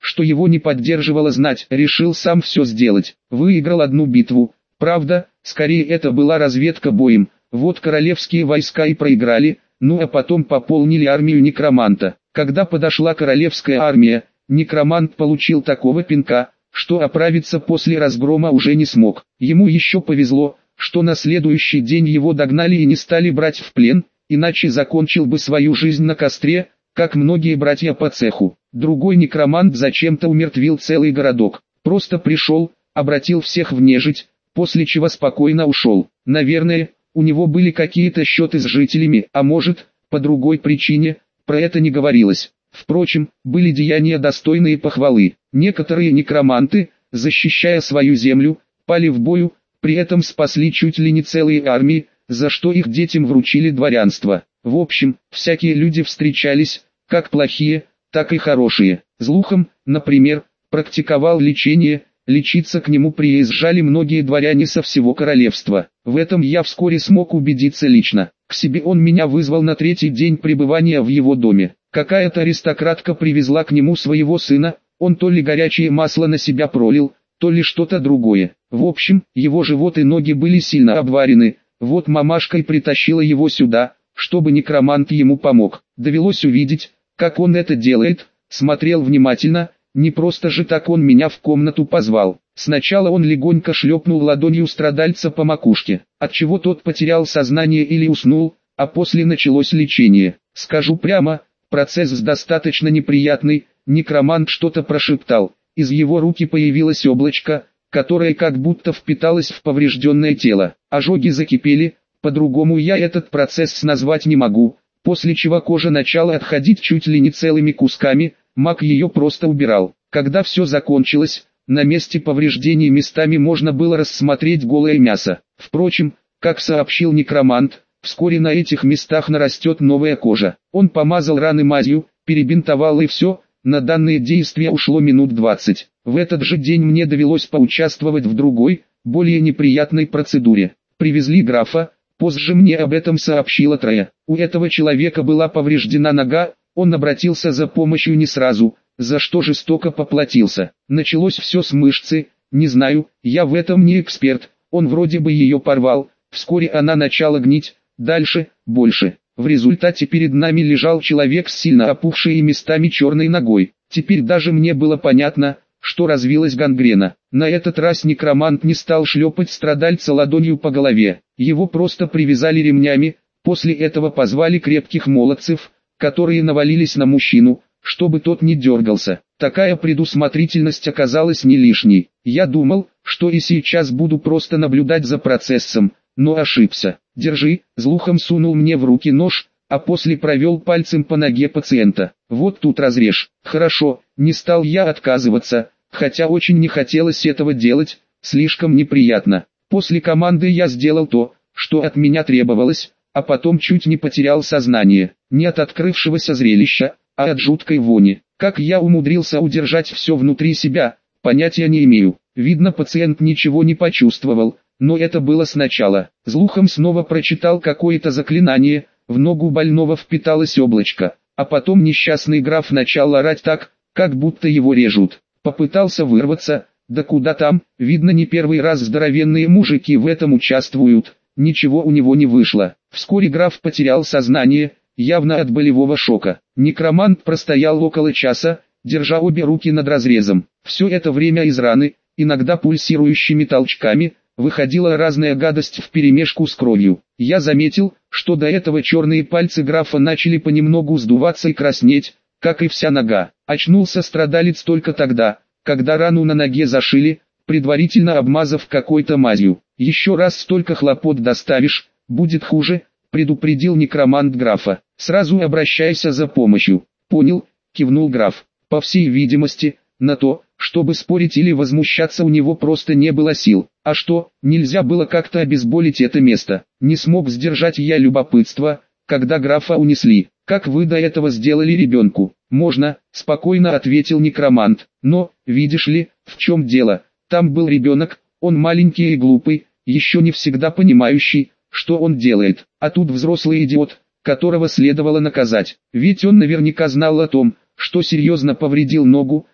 что его не поддерживала знать, решил сам все сделать. Выиграл одну битву, правда, скорее это была разведка боем, вот королевские войска и проиграли, ну а потом пополнили армию некроманта. Когда подошла королевская армия, некромант получил такого пинка, что оправиться после разгрома уже не смог. Ему еще повезло, что на следующий день его догнали и не стали брать в плен, иначе закончил бы свою жизнь на костре, как многие братья по цеху. Другой некромант зачем-то умертвил целый городок. Просто пришел, обратил всех в нежить, после чего спокойно ушел. Наверное, у него были какие-то счеты с жителями, а может, по другой причине, про это не говорилось. Впрочем, были деяния достойные похвалы. Некоторые некроманты, защищая свою землю, пали в бою, при этом спасли чуть ли не целые армии, за что их детям вручили дворянство. В общем, всякие люди встречались, как плохие, так и хорошие. Злухом, например, практиковал лечение, лечиться к нему приезжали многие дворяне со всего королевства. В этом я вскоре смог убедиться лично. К себе он меня вызвал на третий день пребывания в его доме. Какая-то аристократка привезла к нему своего сына, он то ли горячее масло на себя пролил, то ли что-то другое. В общем, его живот и ноги были сильно обварены, вот мамашка и притащила его сюда, чтобы некромант ему помог. Довелось увидеть, как он это делает, смотрел внимательно, не просто же так он меня в комнату позвал. Сначала он легонько шлепнул ладонью страдальца по макушке, отчего тот потерял сознание или уснул, а после началось лечение. Скажу прямо, процесс достаточно неприятный, некромант что-то прошептал, из его руки появилось облачко, которое как будто впиталось в поврежденное тело. Ожоги закипели, по-другому я этот процесс назвать не могу, после чего кожа начала отходить чуть ли не целыми кусками, маг ее просто убирал. Когда все закончилось, на месте повреждений местами можно было рассмотреть голое мясо. Впрочем, как сообщил некромант, вскоре на этих местах нарастет новая кожа. Он помазал раны мазью, перебинтовал и все, на данные действия ушло минут 20. В этот же день мне довелось поучаствовать в другой, более неприятной процедуре. Привезли графа, позже мне об этом сообщила Трея. У этого человека была повреждена нога, он обратился за помощью не сразу, за что жестоко поплатился. Началось все с мышцы, не знаю, я в этом не эксперт, он вроде бы ее порвал, вскоре она начала гнить, дальше, больше. В результате перед нами лежал человек с сильно опухшей и местами черной ногой. Теперь даже мне было понятно, что развилась гангрена. На этот раз некромант не стал шлепать страдальца ладонью по голове, его просто привязали ремнями, после этого позвали крепких молодцев, которые навалились на мужчину, чтобы тот не дергался. Такая предусмотрительность оказалась не лишней. Я думал, что и сейчас буду просто наблюдать за процессом, но ошибся. «Держи», Злухом сунул мне в руки нож, а после провел пальцем по ноге пациента. «Вот тут разрежь». Хорошо, не стал я отказываться, хотя очень не хотелось этого делать, слишком неприятно. После команды я сделал то, что от меня требовалось, а потом чуть не потерял сознание. Не от открывшегося зрелища, а от жуткой вони. Как я умудрился удержать все внутри себя, понятия не имею. Видно, пациент ничего не почувствовал. Но это было сначала. Злухом снова прочитал какое-то заклинание, в ногу больного впиталось облачко, а потом несчастный граф начал орать так, как будто его режут. Попытался вырваться, да куда там, видно не первый раз здоровенные мужики в этом участвуют, ничего у него не вышло. Вскоре граф потерял сознание, явно от болевого шока. Некромант простоял около часа, держа обе руки над разрезом. Все это время из раны, иногда пульсирующими толчками, выходила разная гадость вперемешку с кровью. Я заметил, что до этого черные пальцы графа начали понемногу сдуваться и краснеть, как и вся нога. Очнулся страдалец только тогда, когда рану на ноге зашили, предварительно обмазав какой-то мазью. «Еще раз столько хлопот доставишь, будет хуже», предупредил некромант графа. «Сразу обращайся за помощью». «Понял», кивнул граф. По всей видимости, на то, чтобы спорить или возмущаться, у него просто не было сил. А что, нельзя было как-то обезболить это место? Не смог сдержать я любопытство, когда графа унесли. «Как вы до этого сделали ребенку?» «Можно», спокойно ответил некромант. «Но, видишь ли, в чем дело? Там был ребенок, он маленький и глупый, еще не всегда понимающий, что он делает. А тут взрослый идиот, которого следовало наказать. Ведь он наверняка знал о том, что серьезно повредил ногу,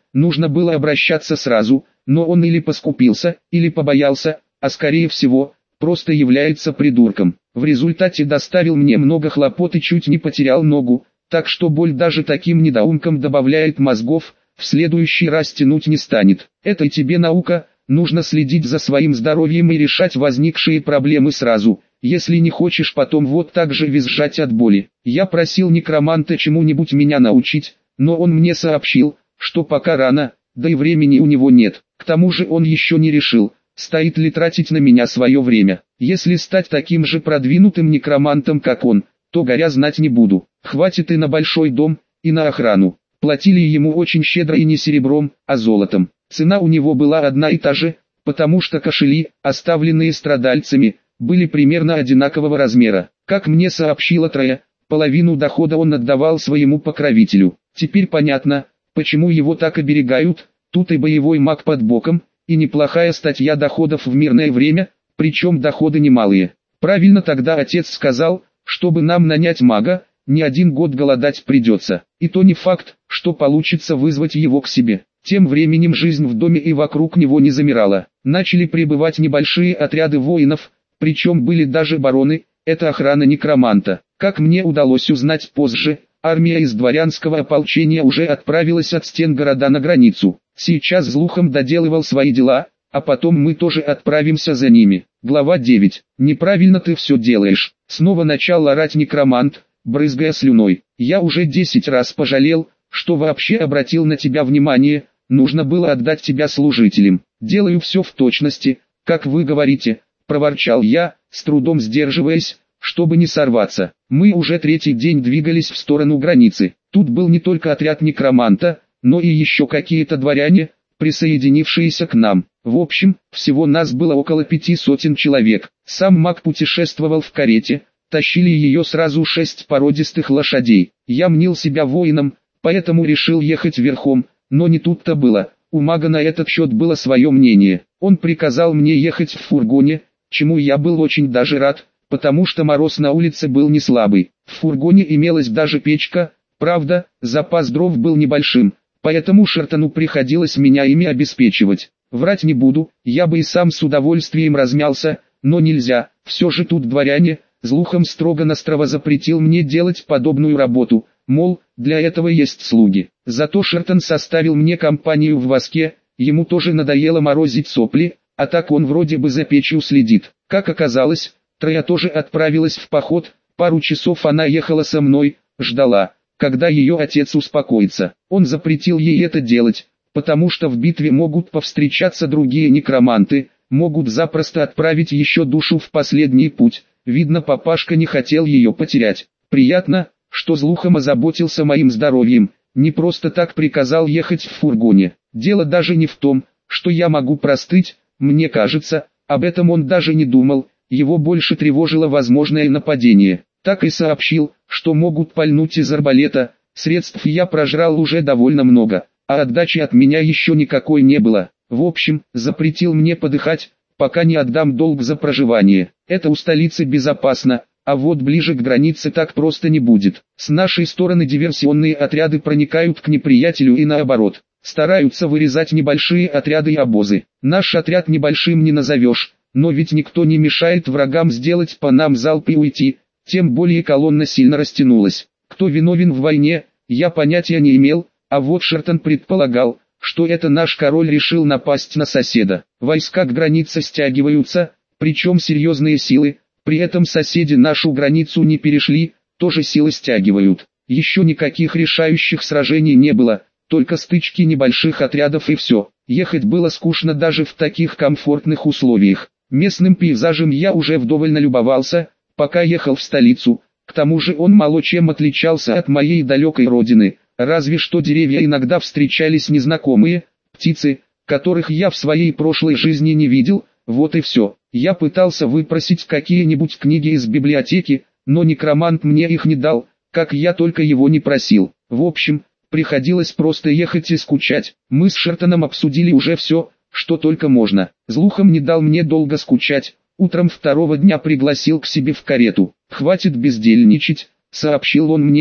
нужно было обращаться сразу, но он или поскупился, или побоялся, а скорее всего, просто является придурком. В результате доставил мне много хлопот и чуть не потерял ногу, так что боль даже таким недоумкам добавляет мозгов, в следующий раз тянуть не станет. Это и тебе наука, нужно следить за своим здоровьем и решать возникшие проблемы сразу, если не хочешь потом вот так же визжать от боли. Я просил некроманта чему-нибудь меня научить, но он мне сообщил, что пока рано, да и времени у него нет. К тому же он еще не решил, стоит ли тратить на меня свое время. Если стать таким же продвинутым некромантом как он, то горя знать не буду. Хватит и на большой дом, и на охрану. Платили ему очень щедро и не серебром, а золотом. Цена у него была одна и та же, потому что кошели, оставленные страдальцами, были примерно одинакового размера. Как мне сообщила Трая, половину дохода он отдавал своему покровителю. Теперь понятно, почему его так оберегают, тут и боевой маг под боком, и неплохая статья доходов в мирное время, причем доходы немалые. Правильно тогда отец сказал, чтобы нам нанять мага, не один год голодать придется. И то не факт, что получится вызвать его к себе. Тем временем жизнь в доме и вокруг него не замирала. Начали прибывать небольшие отряды воинов, причем были даже бароны, это охрана некроманта. Как мне удалось узнать позже, армия из дворянского ополчения уже отправилась от стен города на границу. Сейчас Злухом доделывал свои дела, а потом мы тоже отправимся за ними. Глава 9. Неправильно ты все делаешь. Снова начал орать некромант, брызгая слюной. Я уже 10 раз пожалел, что вообще обратил на тебя внимание, нужно было отдать тебя служителям. Делаю все в точности, как вы говорите, проворчал я, с трудом сдерживаясь, чтобы не сорваться. Мы уже третий день двигались в сторону границы. Тут был не только отряд некроманта, но и еще какие-то дворяне, присоединившиеся к нам. В общем, всего нас было около 500 человек. Сам маг путешествовал в карете, тащили ее сразу 6 породистых лошадей. Я мнил себя воином, поэтому решил ехать верхом, но не тут-то было. У мага на этот счет было свое мнение. Он приказал мне ехать в фургоне, чему я был очень даже рад, потому что мороз на улице был не слабый. В фургоне имелась даже печка, правда, запас дров был небольшим, поэтому Шертону приходилось меня ими обеспечивать. Врать не буду, я бы и сам с удовольствием размялся, но нельзя, все же тут дворяне. Злухом строго-настрого запретил мне делать подобную работу, мол, для этого есть слуги. Зато Шертон составил мне компанию в воске, ему тоже надоело морозить сопли, а так он вроде бы за печью следит. Как оказалось, Трая тоже отправилась в поход, пару часов она ехала со мной, ждала, когда ее отец успокоится. Он запретил ей это делать, потому что в битве могут повстречаться другие некроманты, могут запросто отправить еще душу в последний путь. Видно, папашка не хотел ее потерять. Приятно, что Злухом озаботился моим здоровьем, не просто так приказал ехать в фургоне. Дело даже не в том, что я могу простыть, мне кажется, об этом он даже не думал, его больше тревожило возможное нападение. Так и сообщил, что могут пальнуть из арбалета, средств я прожрал уже довольно много, а отдачи от меня еще никакой не было. В общем, запретил мне подыхать, пока не отдам долг за проживание. Это у столицы безопасно, а вот ближе к границе так просто не будет. С нашей стороны диверсионные отряды проникают к неприятелю и наоборот. Стараются вырезать небольшие отряды и обозы. Наш отряд небольшим не назовешь, но ведь никто не мешает врагам сделать по нам залп и уйти, тем более колонна сильно растянулась. Кто виновен в войне, я понятия не имел, а вот Шертон предполагал, что это наш король решил напасть на соседа. Войска к границе стягиваются, причем серьезные силы, при этом соседи нашу границу не перешли, тоже силы стягивают. Еще никаких решающих сражений не было, только стычки небольших отрядов и все. Ехать было скучно даже в таких комфортных условиях. Местным пейзажем я уже вдоволь налюбовался, пока ехал в столицу, к тому же он мало чем отличался от моей далекой родины. Разве что деревья иногда встречались незнакомые, птицы, которых я в своей прошлой жизни не видел, вот и все. Я пытался выпросить какие-нибудь книги из библиотеки, но некромант мне их не дал, как я только его не просил. В общем, приходилось просто ехать и скучать. Мы с Шертоном обсудили уже все, что только можно. Злухом не дал мне долго скучать, утром второго дня пригласил к себе в карету. «Хватит бездельничать», — сообщил он мне,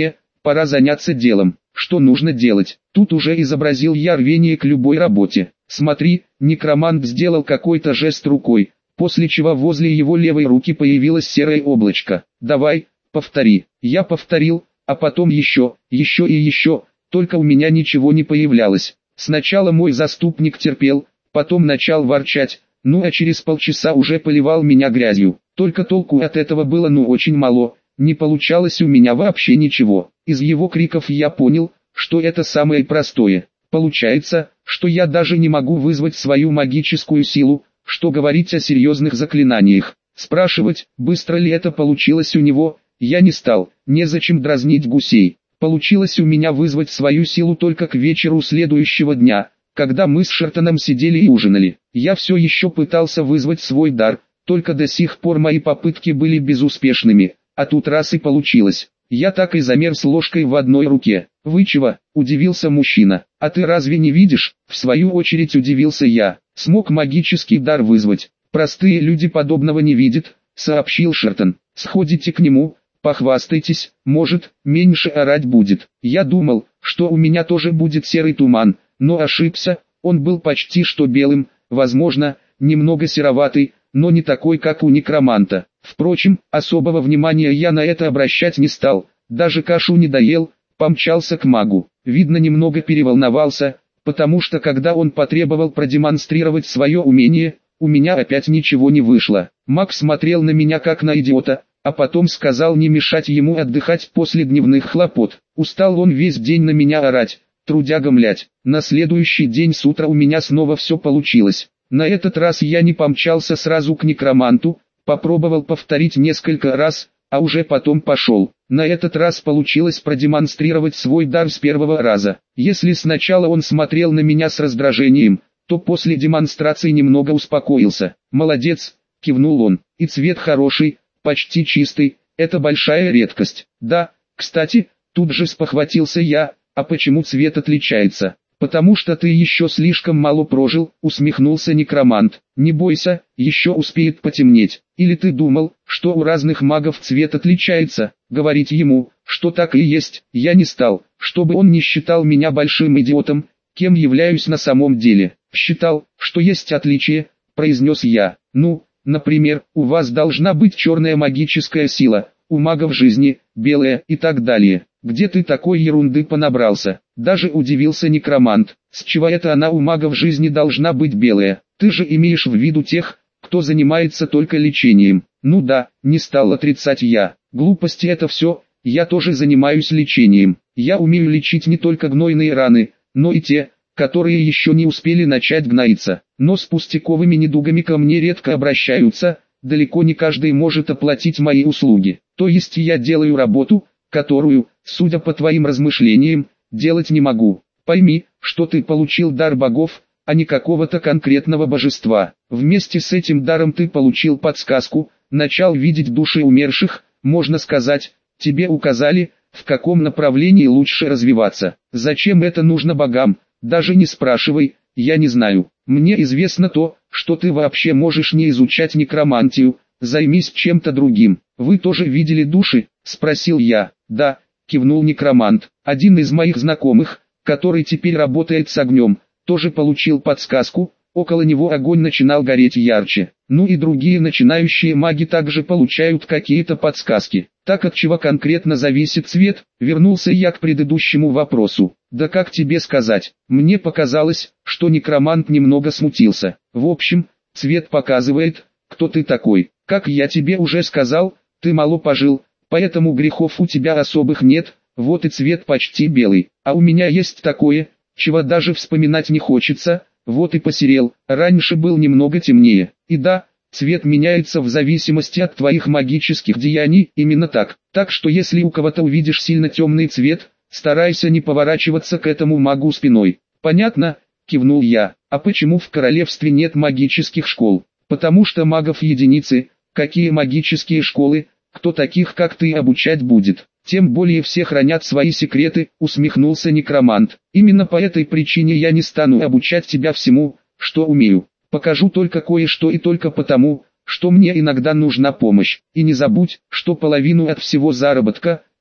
пора заняться делом. Что нужно делать? Тут уже изобразил я рвение к любой работе. Смотри, некромант сделал какой-то жест рукой, после чего возле его левой руки появилось серое облачко. Давай, повтори. Я повторил, а потом еще и еще, только у меня ничего не появлялось. Сначала мой заступник терпел, потом начал ворчать, ну а через полчаса уже поливал меня грязью. Только толку от этого было очень мало, не получалось у меня вообще ничего. Из его криков я понял, что это самое простое. Получается, что я даже не могу вызвать свою магическую силу, что говорить о серьезных заклинаниях. Спрашивать, быстро ли это получилось у него, я не стал, незачем дразнить гусей. Получилось у меня вызвать свою силу только к вечеру следующего дня, когда мы с Шертоном сидели и ужинали. Я все еще пытался вызвать свой дар, только до сих пор мои попытки были безуспешными, а тут раз и получилось. Я так и замер с ложкой в одной руке. «Вы чего?» – удивился мужчина. «А ты разве не видишь?» – в свою очередь удивился я. «Смог магический дар вызвать. Простые люди подобного не видят», – сообщил Шертон. «Сходите к нему, похвастайтесь, может, меньше орать будет». Я думал, что у меня тоже будет серый туман, но ошибся, он был почти что белым, возможно, немного сероватый, но не такой, как у некроманта. Впрочем, особого внимания я на это обращать не стал, даже кашу не доел, помчался к магу. Видно, немного переволновался, потому что когда он потребовал продемонстрировать свое умение, у меня опять ничего не вышло. Маг смотрел на меня как на идиота, а потом сказал не мешать ему отдыхать после дневных хлопот. Устал он весь день на меня орать, трудяга млять. На следующий день с утра у меня снова все получилось. На этот раз я не помчался сразу к некроманту, попробовал повторить несколько раз, а уже потом пошел. На этот раз получилось продемонстрировать свой дар с первого раза. Если сначала он смотрел на меня с раздражением, то после демонстрации немного успокоился. «Молодец», — кивнул он, — «и цвет хороший, почти чистый, это большая редкость». «Да, кстати», — тут же спохватился я, — «а почему цвет отличается?» «Потому что ты еще слишком мало прожил», — усмехнулся некромант. «Не бойся, еще успеет потемнеть. Или ты думал, что у разных магов цвет отличается?» Говорить ему, что так и есть, я не стал, чтобы он не считал меня большим идиотом, кем являюсь на самом деле. «Считал, что есть отличия», — произнес я. «Ну, например, у вас должна быть черная магическая сила, у магов жизни, белая и так далее. Где ты такой ерунды понабрался?» Даже удивился некромант. «С чего это она у магов жизни должна быть белая? Ты же имеешь в виду тех, кто занимается только лечением». «Ну да», не стал отрицать я. «Глупости это все, я тоже занимаюсь лечением. Я умею лечить не только гнойные раны, но и те, которые еще не успели начать гноиться. Но с пустяковыми недугами ко мне редко обращаются, далеко не каждый может оплатить мои услуги. То есть я делаю работу, которую, судя по твоим размышлениям, делать не могу. Пойми, что ты получил дар богов, а не какого-то конкретного божества. Вместе с этим даром ты получил подсказку, начал видеть души умерших, можно сказать, тебе указали, в каком направлении лучше развиваться. Зачем это нужно богам, даже не спрашивай, я не знаю. Мне известно то, что ты вообще можешь не изучать некромантию, займись чем-то другим. Вы тоже видели души? Спросил я. Да, кивнул некромант. Один из моих знакомых, который теперь работает с огнем, тоже получил подсказку, около него огонь начинал гореть ярче. Ну и другие начинающие маги также получают какие-то подсказки. Так от чего конкретно зависит цвет? Вернулся я к предыдущему вопросу. Да как тебе сказать, мне показалось, что некромант немного смутился. В общем, цвет показывает, кто ты такой. Как я тебе уже сказал, ты мало пожил, поэтому грехов у тебя особых нет, вот и цвет почти белый. А у меня есть такое, чего даже вспоминать не хочется, вот и посерел, раньше был немного темнее. И да, цвет меняется в зависимости от твоих магических деяний, именно так. Так что если у кого-то увидишь сильно темный цвет, старайся не поворачиваться к этому магу спиной. Понятно? Кивнул я. А почему в королевстве нет магических школ? Потому что магов единицы. Какие магические школы? Кто таких как ты обучать будет? Тем более все хранят свои секреты, усмехнулся некромант. Именно по этой причине я не стану обучать тебя всему, что умею. Покажу только кое-что и только потому, что мне иногда нужна помощь. И не забудь, что половину от всего заработка,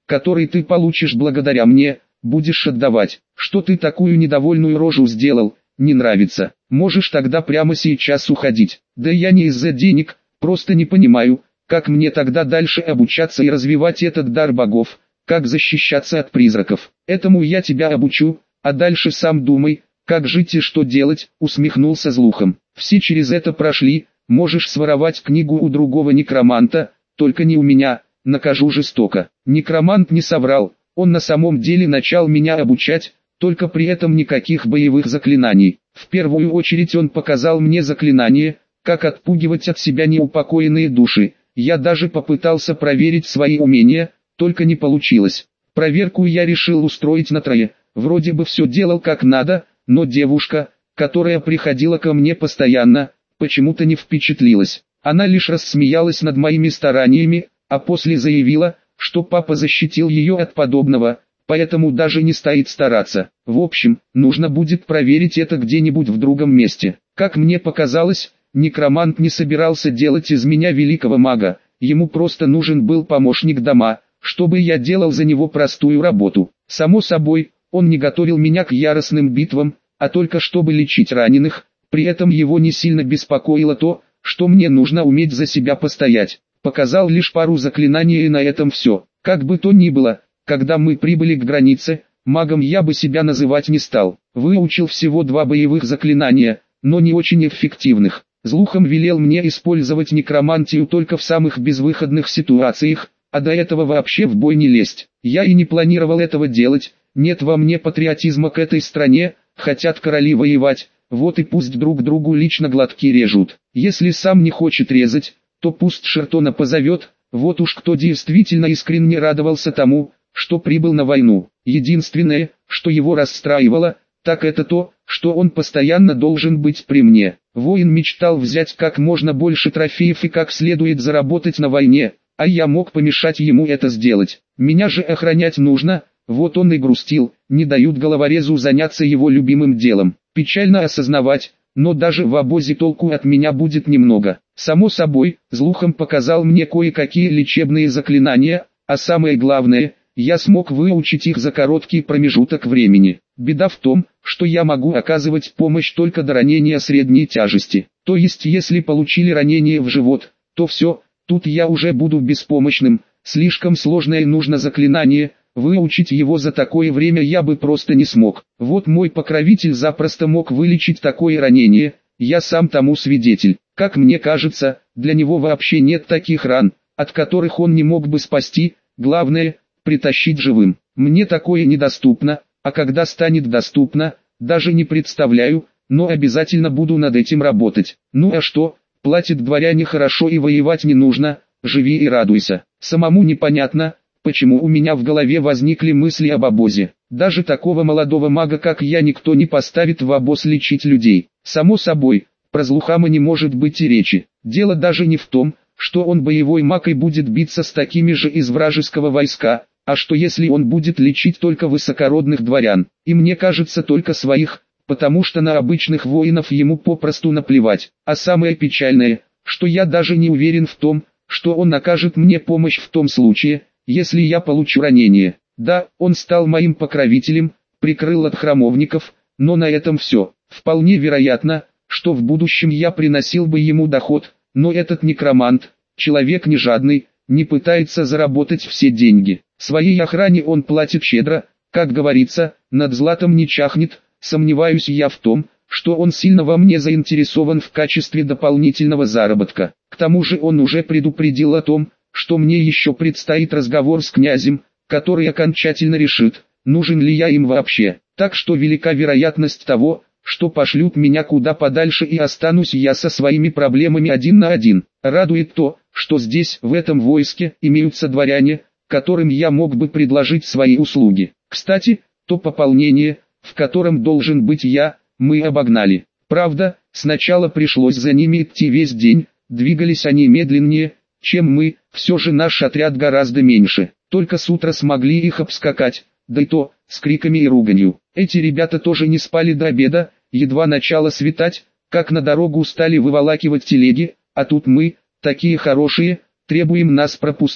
который ты получишь благодаря мне, будешь отдавать. Что ты такую недовольную рожу сделал, не нравится. Можешь тогда прямо сейчас уходить. Да я не из-за денег, просто не понимаю, как мне тогда дальше обучаться и развивать этот дар богов, как защищаться от призраков. Этому я тебя обучу, а дальше сам думай, как жить и что делать, усмехнулся Злухом. Все через это прошли, можешь своровать книгу у другого некроманта, только не у меня, накажу жестоко. Некромант не соврал, он на самом деле начал меня обучать, только при этом никаких боевых заклинаний. В первую очередь он показал мне заклинание, как отпугивать от себя неупокоенные души. Я даже попытался проверить свои умения, только не получилось. Проверку я решил устроить на трое. Вроде бы все делал как надо, но девушка, которая приходила ко мне постоянно, почему-то не впечатлилась. Она лишь рассмеялась над моими стараниями, а после заявила, что папа защитил ее от подобного, поэтому даже не стоит стараться. В общем, нужно будет проверить это где-нибудь в другом месте. Как мне показалось, некромант не собирался делать из меня великого мага, ему просто нужен был помощник дома, чтобы я делал за него простую работу. Само собой, он не готовил меня к яростным битвам, а только чтобы лечить раненых, при этом его не сильно беспокоило то, что мне нужно уметь за себя постоять. Показал лишь пару заклинаний и на этом все. Как бы то ни было, когда мы прибыли к границе, магом я бы себя называть не стал. Выучил всего 2 боевых заклинания, но не очень эффективных. Злухом велел мне использовать некромантию только в самых безвыходных ситуациях, а до этого вообще в бой не лезть. Я и не планировал этого делать, нет во мне патриотизма к этой стране, хотят короли воевать, вот и пусть друг другу лично глотки режут. Если сам не хочет резать, то пусть Шертона позовет, вот уж кто действительно искренне радовался тому, что прибыл на войну. Единственное, что его расстраивало, так это то, что он постоянно должен быть при мне. Воин мечтал взять как можно больше трофеев и как следует заработать на войне, а я мог помешать ему это сделать. Меня же охранять нужно, вот он и грустил, не дают головорезу заняться его любимым делом. Печально осознавать, но даже в обозе толку от меня будет немного. Само собой, Злухом показал мне кое-какие лечебные заклинания, а самое главное, я смог выучить их за короткий промежуток времени. Беда в том, что я могу оказывать помощь только до ранения средней тяжести. То есть если получили ранение в живот, то все, тут я уже буду беспомощным, слишком сложное нужно заклинание, выучить его за такое время я бы просто не смог. Вот мой покровитель запросто мог вылечить такое ранение, я сам тому свидетель. Как мне кажется, для него вообще нет таких ран, от которых он не мог бы спасти, главное, притащить живым. Мне такое недоступно, а когда станет доступно, даже не представляю, но обязательно буду над этим работать. Ну а что, платят дворяне хорошо и воевать не нужно, живи и радуйся. Самому непонятно, почему у меня в голове возникли мысли об обозе. Даже такого молодого мага как я никто не поставит в обоз лечить людей. Само собой, про Злухама не может быть и речи. Дело даже не в том, что он боевой маг и будет биться с такими же из вражеского войска, а что если он будет лечить только высокородных дворян, и мне кажется только своих, потому что на обычных воинов ему попросту наплевать. А самое печальное, что я даже не уверен в том, что он окажет мне помощь в том случае, если я получу ранение. Да, он стал моим покровителем, прикрыл от храмовников, но на этом все. Вполне вероятно, что в будущем я приносил бы ему доход, но этот некромант, человек не жадный, не пытается заработать все деньги. Своей охране он платит щедро, как говорится, над златом не чахнет. Сомневаюсь я в том, что он сильно во мне заинтересован в качестве дополнительного заработка. К тому же он уже предупредил о том, что мне еще предстоит разговор с князем, который окончательно решит, нужен ли я им вообще. Так что велика вероятность того, что пошлют меня куда подальше и останусь я со своими проблемами один на один. Радует то, что здесь, в этом войске, имеются дворяне, которым я мог бы предложить свои услуги. Кстати, то пополнение, в котором должен быть я, мы обогнали. Правда, сначала пришлось за ними идти весь день, двигались они медленнее, чем мы, все же наш отряд гораздо меньше. Только с утра смогли их обскакать, да и то, с криками и руганью. Эти ребята тоже не спали до обеда, едва начало светать, как на дорогу стали выволакивать телеги, а тут мы, такие хорошие, требуем нас пропустить.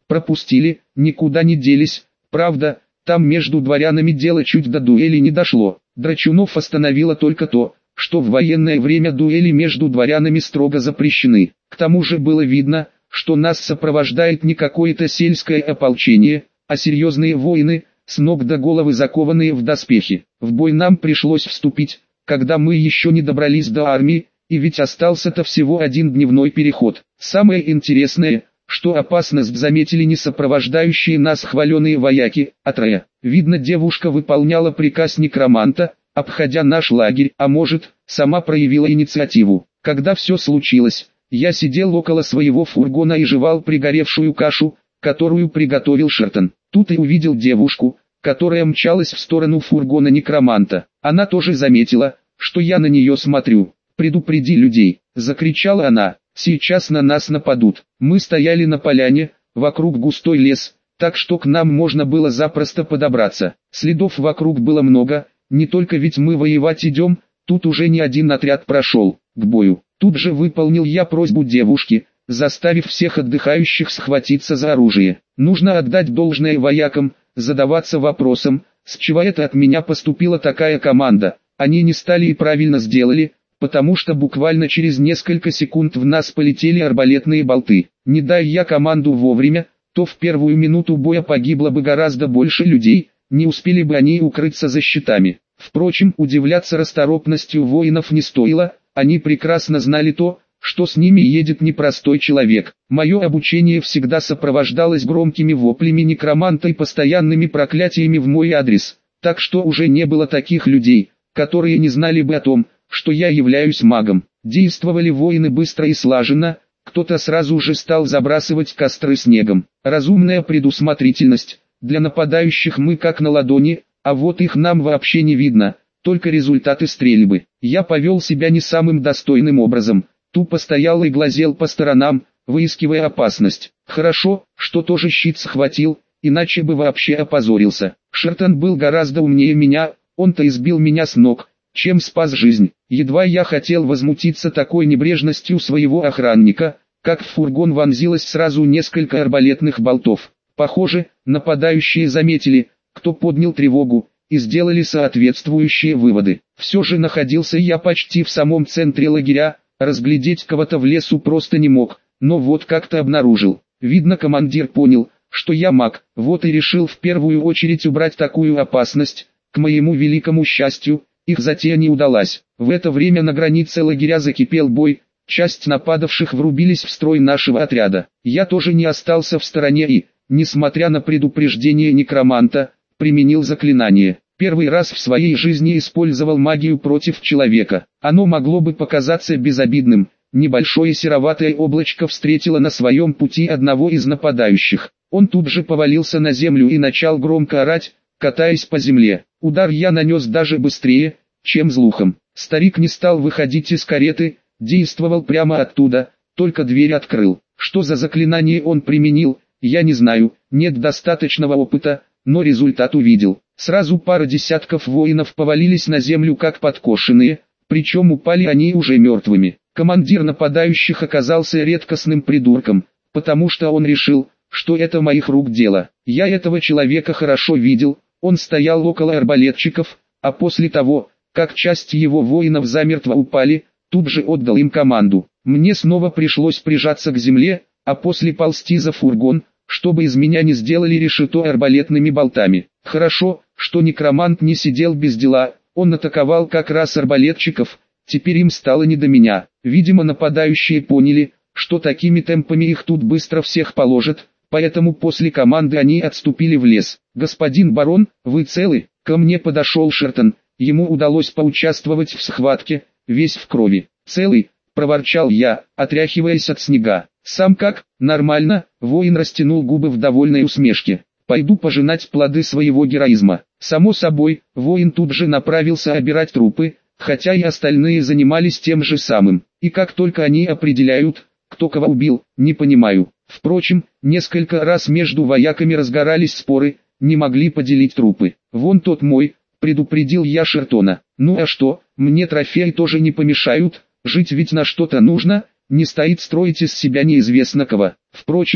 пропустили, никуда не делись. Правда, там между дворянами дело чуть до дуэли не дошло. Драчунов остановило только то, что в военное время дуэли между дворянами строго запрещены. К тому же было видно, что нас сопровождает не какое-то сельское ополчение, а серьезные воины, с ног до головы закованные в доспехи. В бой нам пришлось вступить, когда мы еще не добрались до армии, и ведь остался-то всего один дневной переход. Самое интересное, что опасность заметили не сопровождающие нас хваленые вояки, а трое. Видно, девушка выполняла приказ некроманта, обходя наш лагерь, а может, сама проявила инициативу. Когда все случилось, я сидел около своего фургона и жевал пригоревшую кашу, которую приготовил Шертон. Тут и увидел девушку, которая мчалась в сторону фургона некроманта. Она тоже заметила, что я на нее смотрю. «Предупреди людей!» – закричала она. «Сейчас на нас нападут». Мы стояли на поляне, вокруг густой лес, так что к нам можно было запросто подобраться. Следов вокруг было много, не только ведь мы воевать идем, тут уже не один отряд прошел к бою. Тут же выполнил я просьбу девушки, заставив всех отдыхающих схватиться за оружие. Нужно отдать должное воякам, задаваться вопросом, с чего это от меня поступила такая команда. Они не стали и правильно сделали, потому что буквально через несколько секунд в нас полетели арбалетные болты. Не дай я команду вовремя, то в первую минуту боя погибло бы гораздо больше людей, не успели бы они укрыться за щитами. Впрочем, удивляться расторопностью воинов не стоило, они прекрасно знали то, что с ними едет непростой человек. Мое обучение всегда сопровождалось громкими воплями некроманта и постоянными проклятиями в мой адрес, так что уже не было таких людей, которые не знали бы о том, что я являюсь магом. Действовали воины быстро и слаженно, кто-то сразу же стал забрасывать костры снегом. Разумная предусмотрительность, для нападающих мы как на ладони, а вот их нам вообще не видно, только результаты стрельбы. Я повел себя не самым достойным образом, тупо стоял и глазел по сторонам, выискивая опасность. Хорошо, что тоже щит схватил, иначе бы вообще опозорился. Шертон был гораздо умнее меня, он-то избил меня с ног, чем спас жизнь. Едва я хотел возмутиться такой небрежностью своего охранника, как в фургон вонзилось сразу несколько арбалетных болтов. Похоже, нападающие заметили, кто поднял тревогу, и сделали соответствующие выводы. Все же находился я почти в самом центре лагеря, разглядеть кого-то в лесу просто не мог, но вот как-то обнаружил. Видно, командир понял, что я маг, вот и решил в первую очередь убрать такую опасность. К моему великому счастью, их затея не удалась. В это время на границе лагеря закипел бой, часть нападавших врубились в строй нашего отряда. Я тоже не остался в стороне и, несмотря на предупреждение некроманта, применил заклинание. Первый раз в своей жизни использовал магию против человека. Оно могло бы показаться безобидным. Небольшое сероватое облачко встретило на своем пути одного из нападающих. Он тут же повалился на землю и начал громко орать, катаясь по земле. Удар я нанес даже быстрее, чем взлухом. Старик не стал выходить из кареты, действовал прямо оттуда, только дверь открыл. Что за заклинание он применил, я не знаю, нет достаточного опыта, но результат увидел. Сразу пара десятков воинов повалились на землю как подкошенные, причем упали они уже мертвыми. Командир нападающих оказался редкостным придурком, потому что он решил, что это моих рук дело. Я этого человека хорошо видел, он стоял около арбалетчиков, а после того, как часть его воинов замертво упали, тут же отдал им команду. Мне снова пришлось прижаться к земле, а после ползти за фургон, чтобы из меня не сделали решето арбалетными болтами. Хорошо, что некромант не сидел без дела, он атаковал как раз арбалетчиков, теперь им стало не до меня. Видимо, нападающие поняли, что такими темпами их тут быстро всех положат, поэтому после команды они отступили в лес. «Господин барон, вы целы?» Ко мне подошел Шертон, ему удалось поучаствовать в схватке, весь в крови. «Целый?» – проворчал я, отряхиваясь от снега. «Сам как?» «Нормально», – воин растянул губы в довольной усмешке. «Пойду пожинать плоды своего героизма». Само собой, воин тут же направился обирать трупы, хотя и остальные занимались тем же самым. И как только они определяют, кто кого убил, не понимаю. Впрочем, несколько раз между вояками разгорались споры, не могли поделить трупы. «Вон тот мой», — предупредил я Шертона. «Ну а что, мне трофеи тоже не помешают, жить ведь на что-то нужно, не стоит строить из себя неизвестно кого». Впрочем,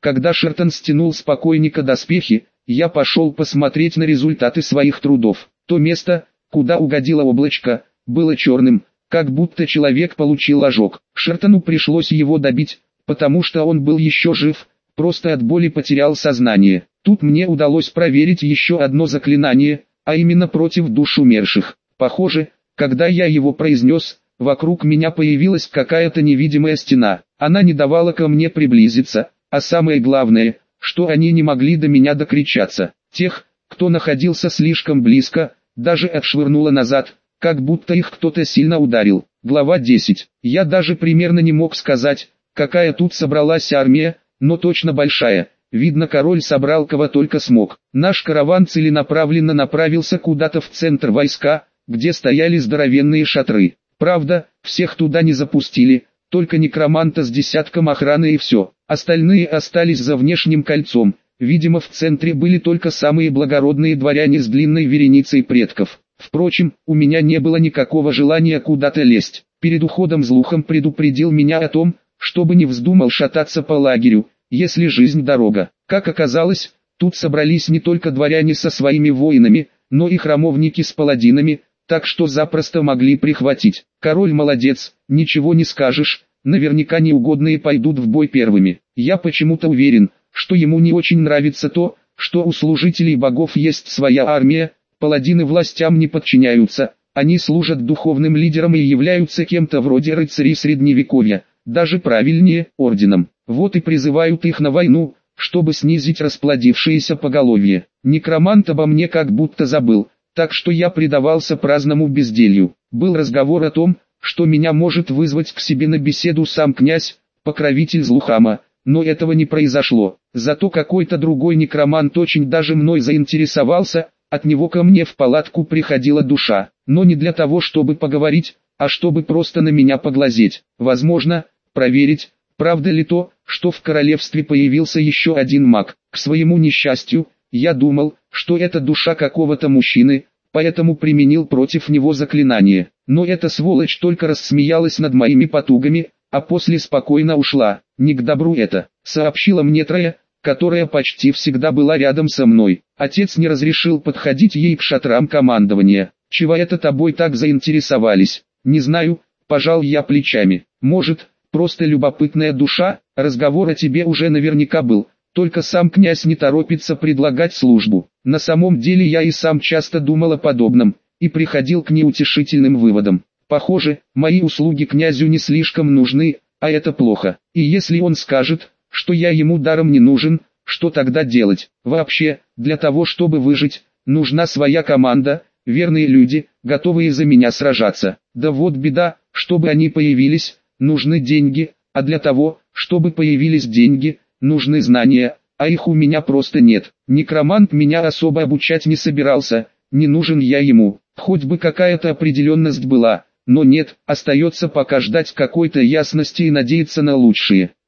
Когда Шертон стянул с покойника доспехи, я пошел посмотреть на результаты своих трудов. То место, куда угодило облачко, было черным, как будто человек получил ожог. Шертону пришлось его добить, потому что он был еще жив, просто от боли потерял сознание. Тут мне удалось проверить еще одно заклинание, а именно против душ умерших. Похоже, когда я его произнес, вокруг меня появилась какая-то невидимая стена. Она не давала ко мне приблизиться, а самое главное, что они не могли до меня докричаться. Тех, кто находился слишком близко, даже отшвырнуло назад, как будто их кто-то сильно ударил. Глава 10. Я даже примерно не мог сказать, какая тут собралась армия, но точно большая. Видно, король собрал кого только смог. Наш караван целенаправленно направился куда-то в центр войска, где стояли здоровенные шатры. Правда, всех туда не запустили, только некроманта с десятком охраны и все. Остальные остались за внешним кольцом. Видимо, в центре были только самые благородные дворяне с длинной вереницей предков. Впрочем, у меня не было никакого желания куда-то лезть. Перед уходом Злухом предупредил меня о том, чтобы не вздумал шататься по лагерю, если жизнь дорога. Как оказалось, тут собрались не только дворяне со своими воинами, но и храмовники с паладинами, так что запросто могли прихватить. Король молодец, ничего не скажешь, наверняка неугодные пойдут в бой первыми. Я почему-то уверен, что ему не очень нравится то, что у служителей богов есть своя армия, паладины властям не подчиняются, они служат духовным лидерам и являются кем-то вроде рыцарей средневековья, даже правильнее, орденом. Вот и призывают их на войну, чтобы снизить расплодившееся поголовье. Некромант обо мне как будто забыл, так что я предавался праздному безделью. Был разговор о том, что меня может вызвать к себе на беседу сам князь, покровитель Злухама, но этого не произошло. Зато какой-то другой некромант очень даже мной заинтересовался, от него ко мне в палатку приходила душа, но не для того, чтобы поговорить, а чтобы просто на меня поглазеть. Возможно, проверить, правда ли то, что в королевстве появился еще один маг. К своему несчастью, я думал, что это душа какого-то мужчины, поэтому применил против него заклинание. Но эта сволочь только рассмеялась над моими потугами, а после спокойно ушла. Не к добру это, сообщила мне Трая, которая почти всегда была рядом со мной. Отец не разрешил подходить ей к шатрам командования. Чего это тобой так заинтересовались? Не знаю, пожал я плечами. Может, просто любопытная душа, разговор о тебе уже наверняка был, только сам князь не торопится предлагать службу. На самом деле я и сам часто думал о подобном, и приходил к неутешительным выводам. Похоже, мои услуги князю не слишком нужны, а это плохо. И если он скажет, что я ему даром не нужен, что тогда делать? Вообще, для того чтобы выжить, нужна своя команда, верные люди, готовые за меня сражаться. Да вот беда, чтобы они появились, нужны деньги, а для того, чтобы появились деньги, нужны знания, а их у меня просто нет. Некромант меня особо обучать не собирался, не нужен я ему, хоть бы какая-то определенность была, но нет, остается пока ждать какой-то ясности и надеяться на лучшее.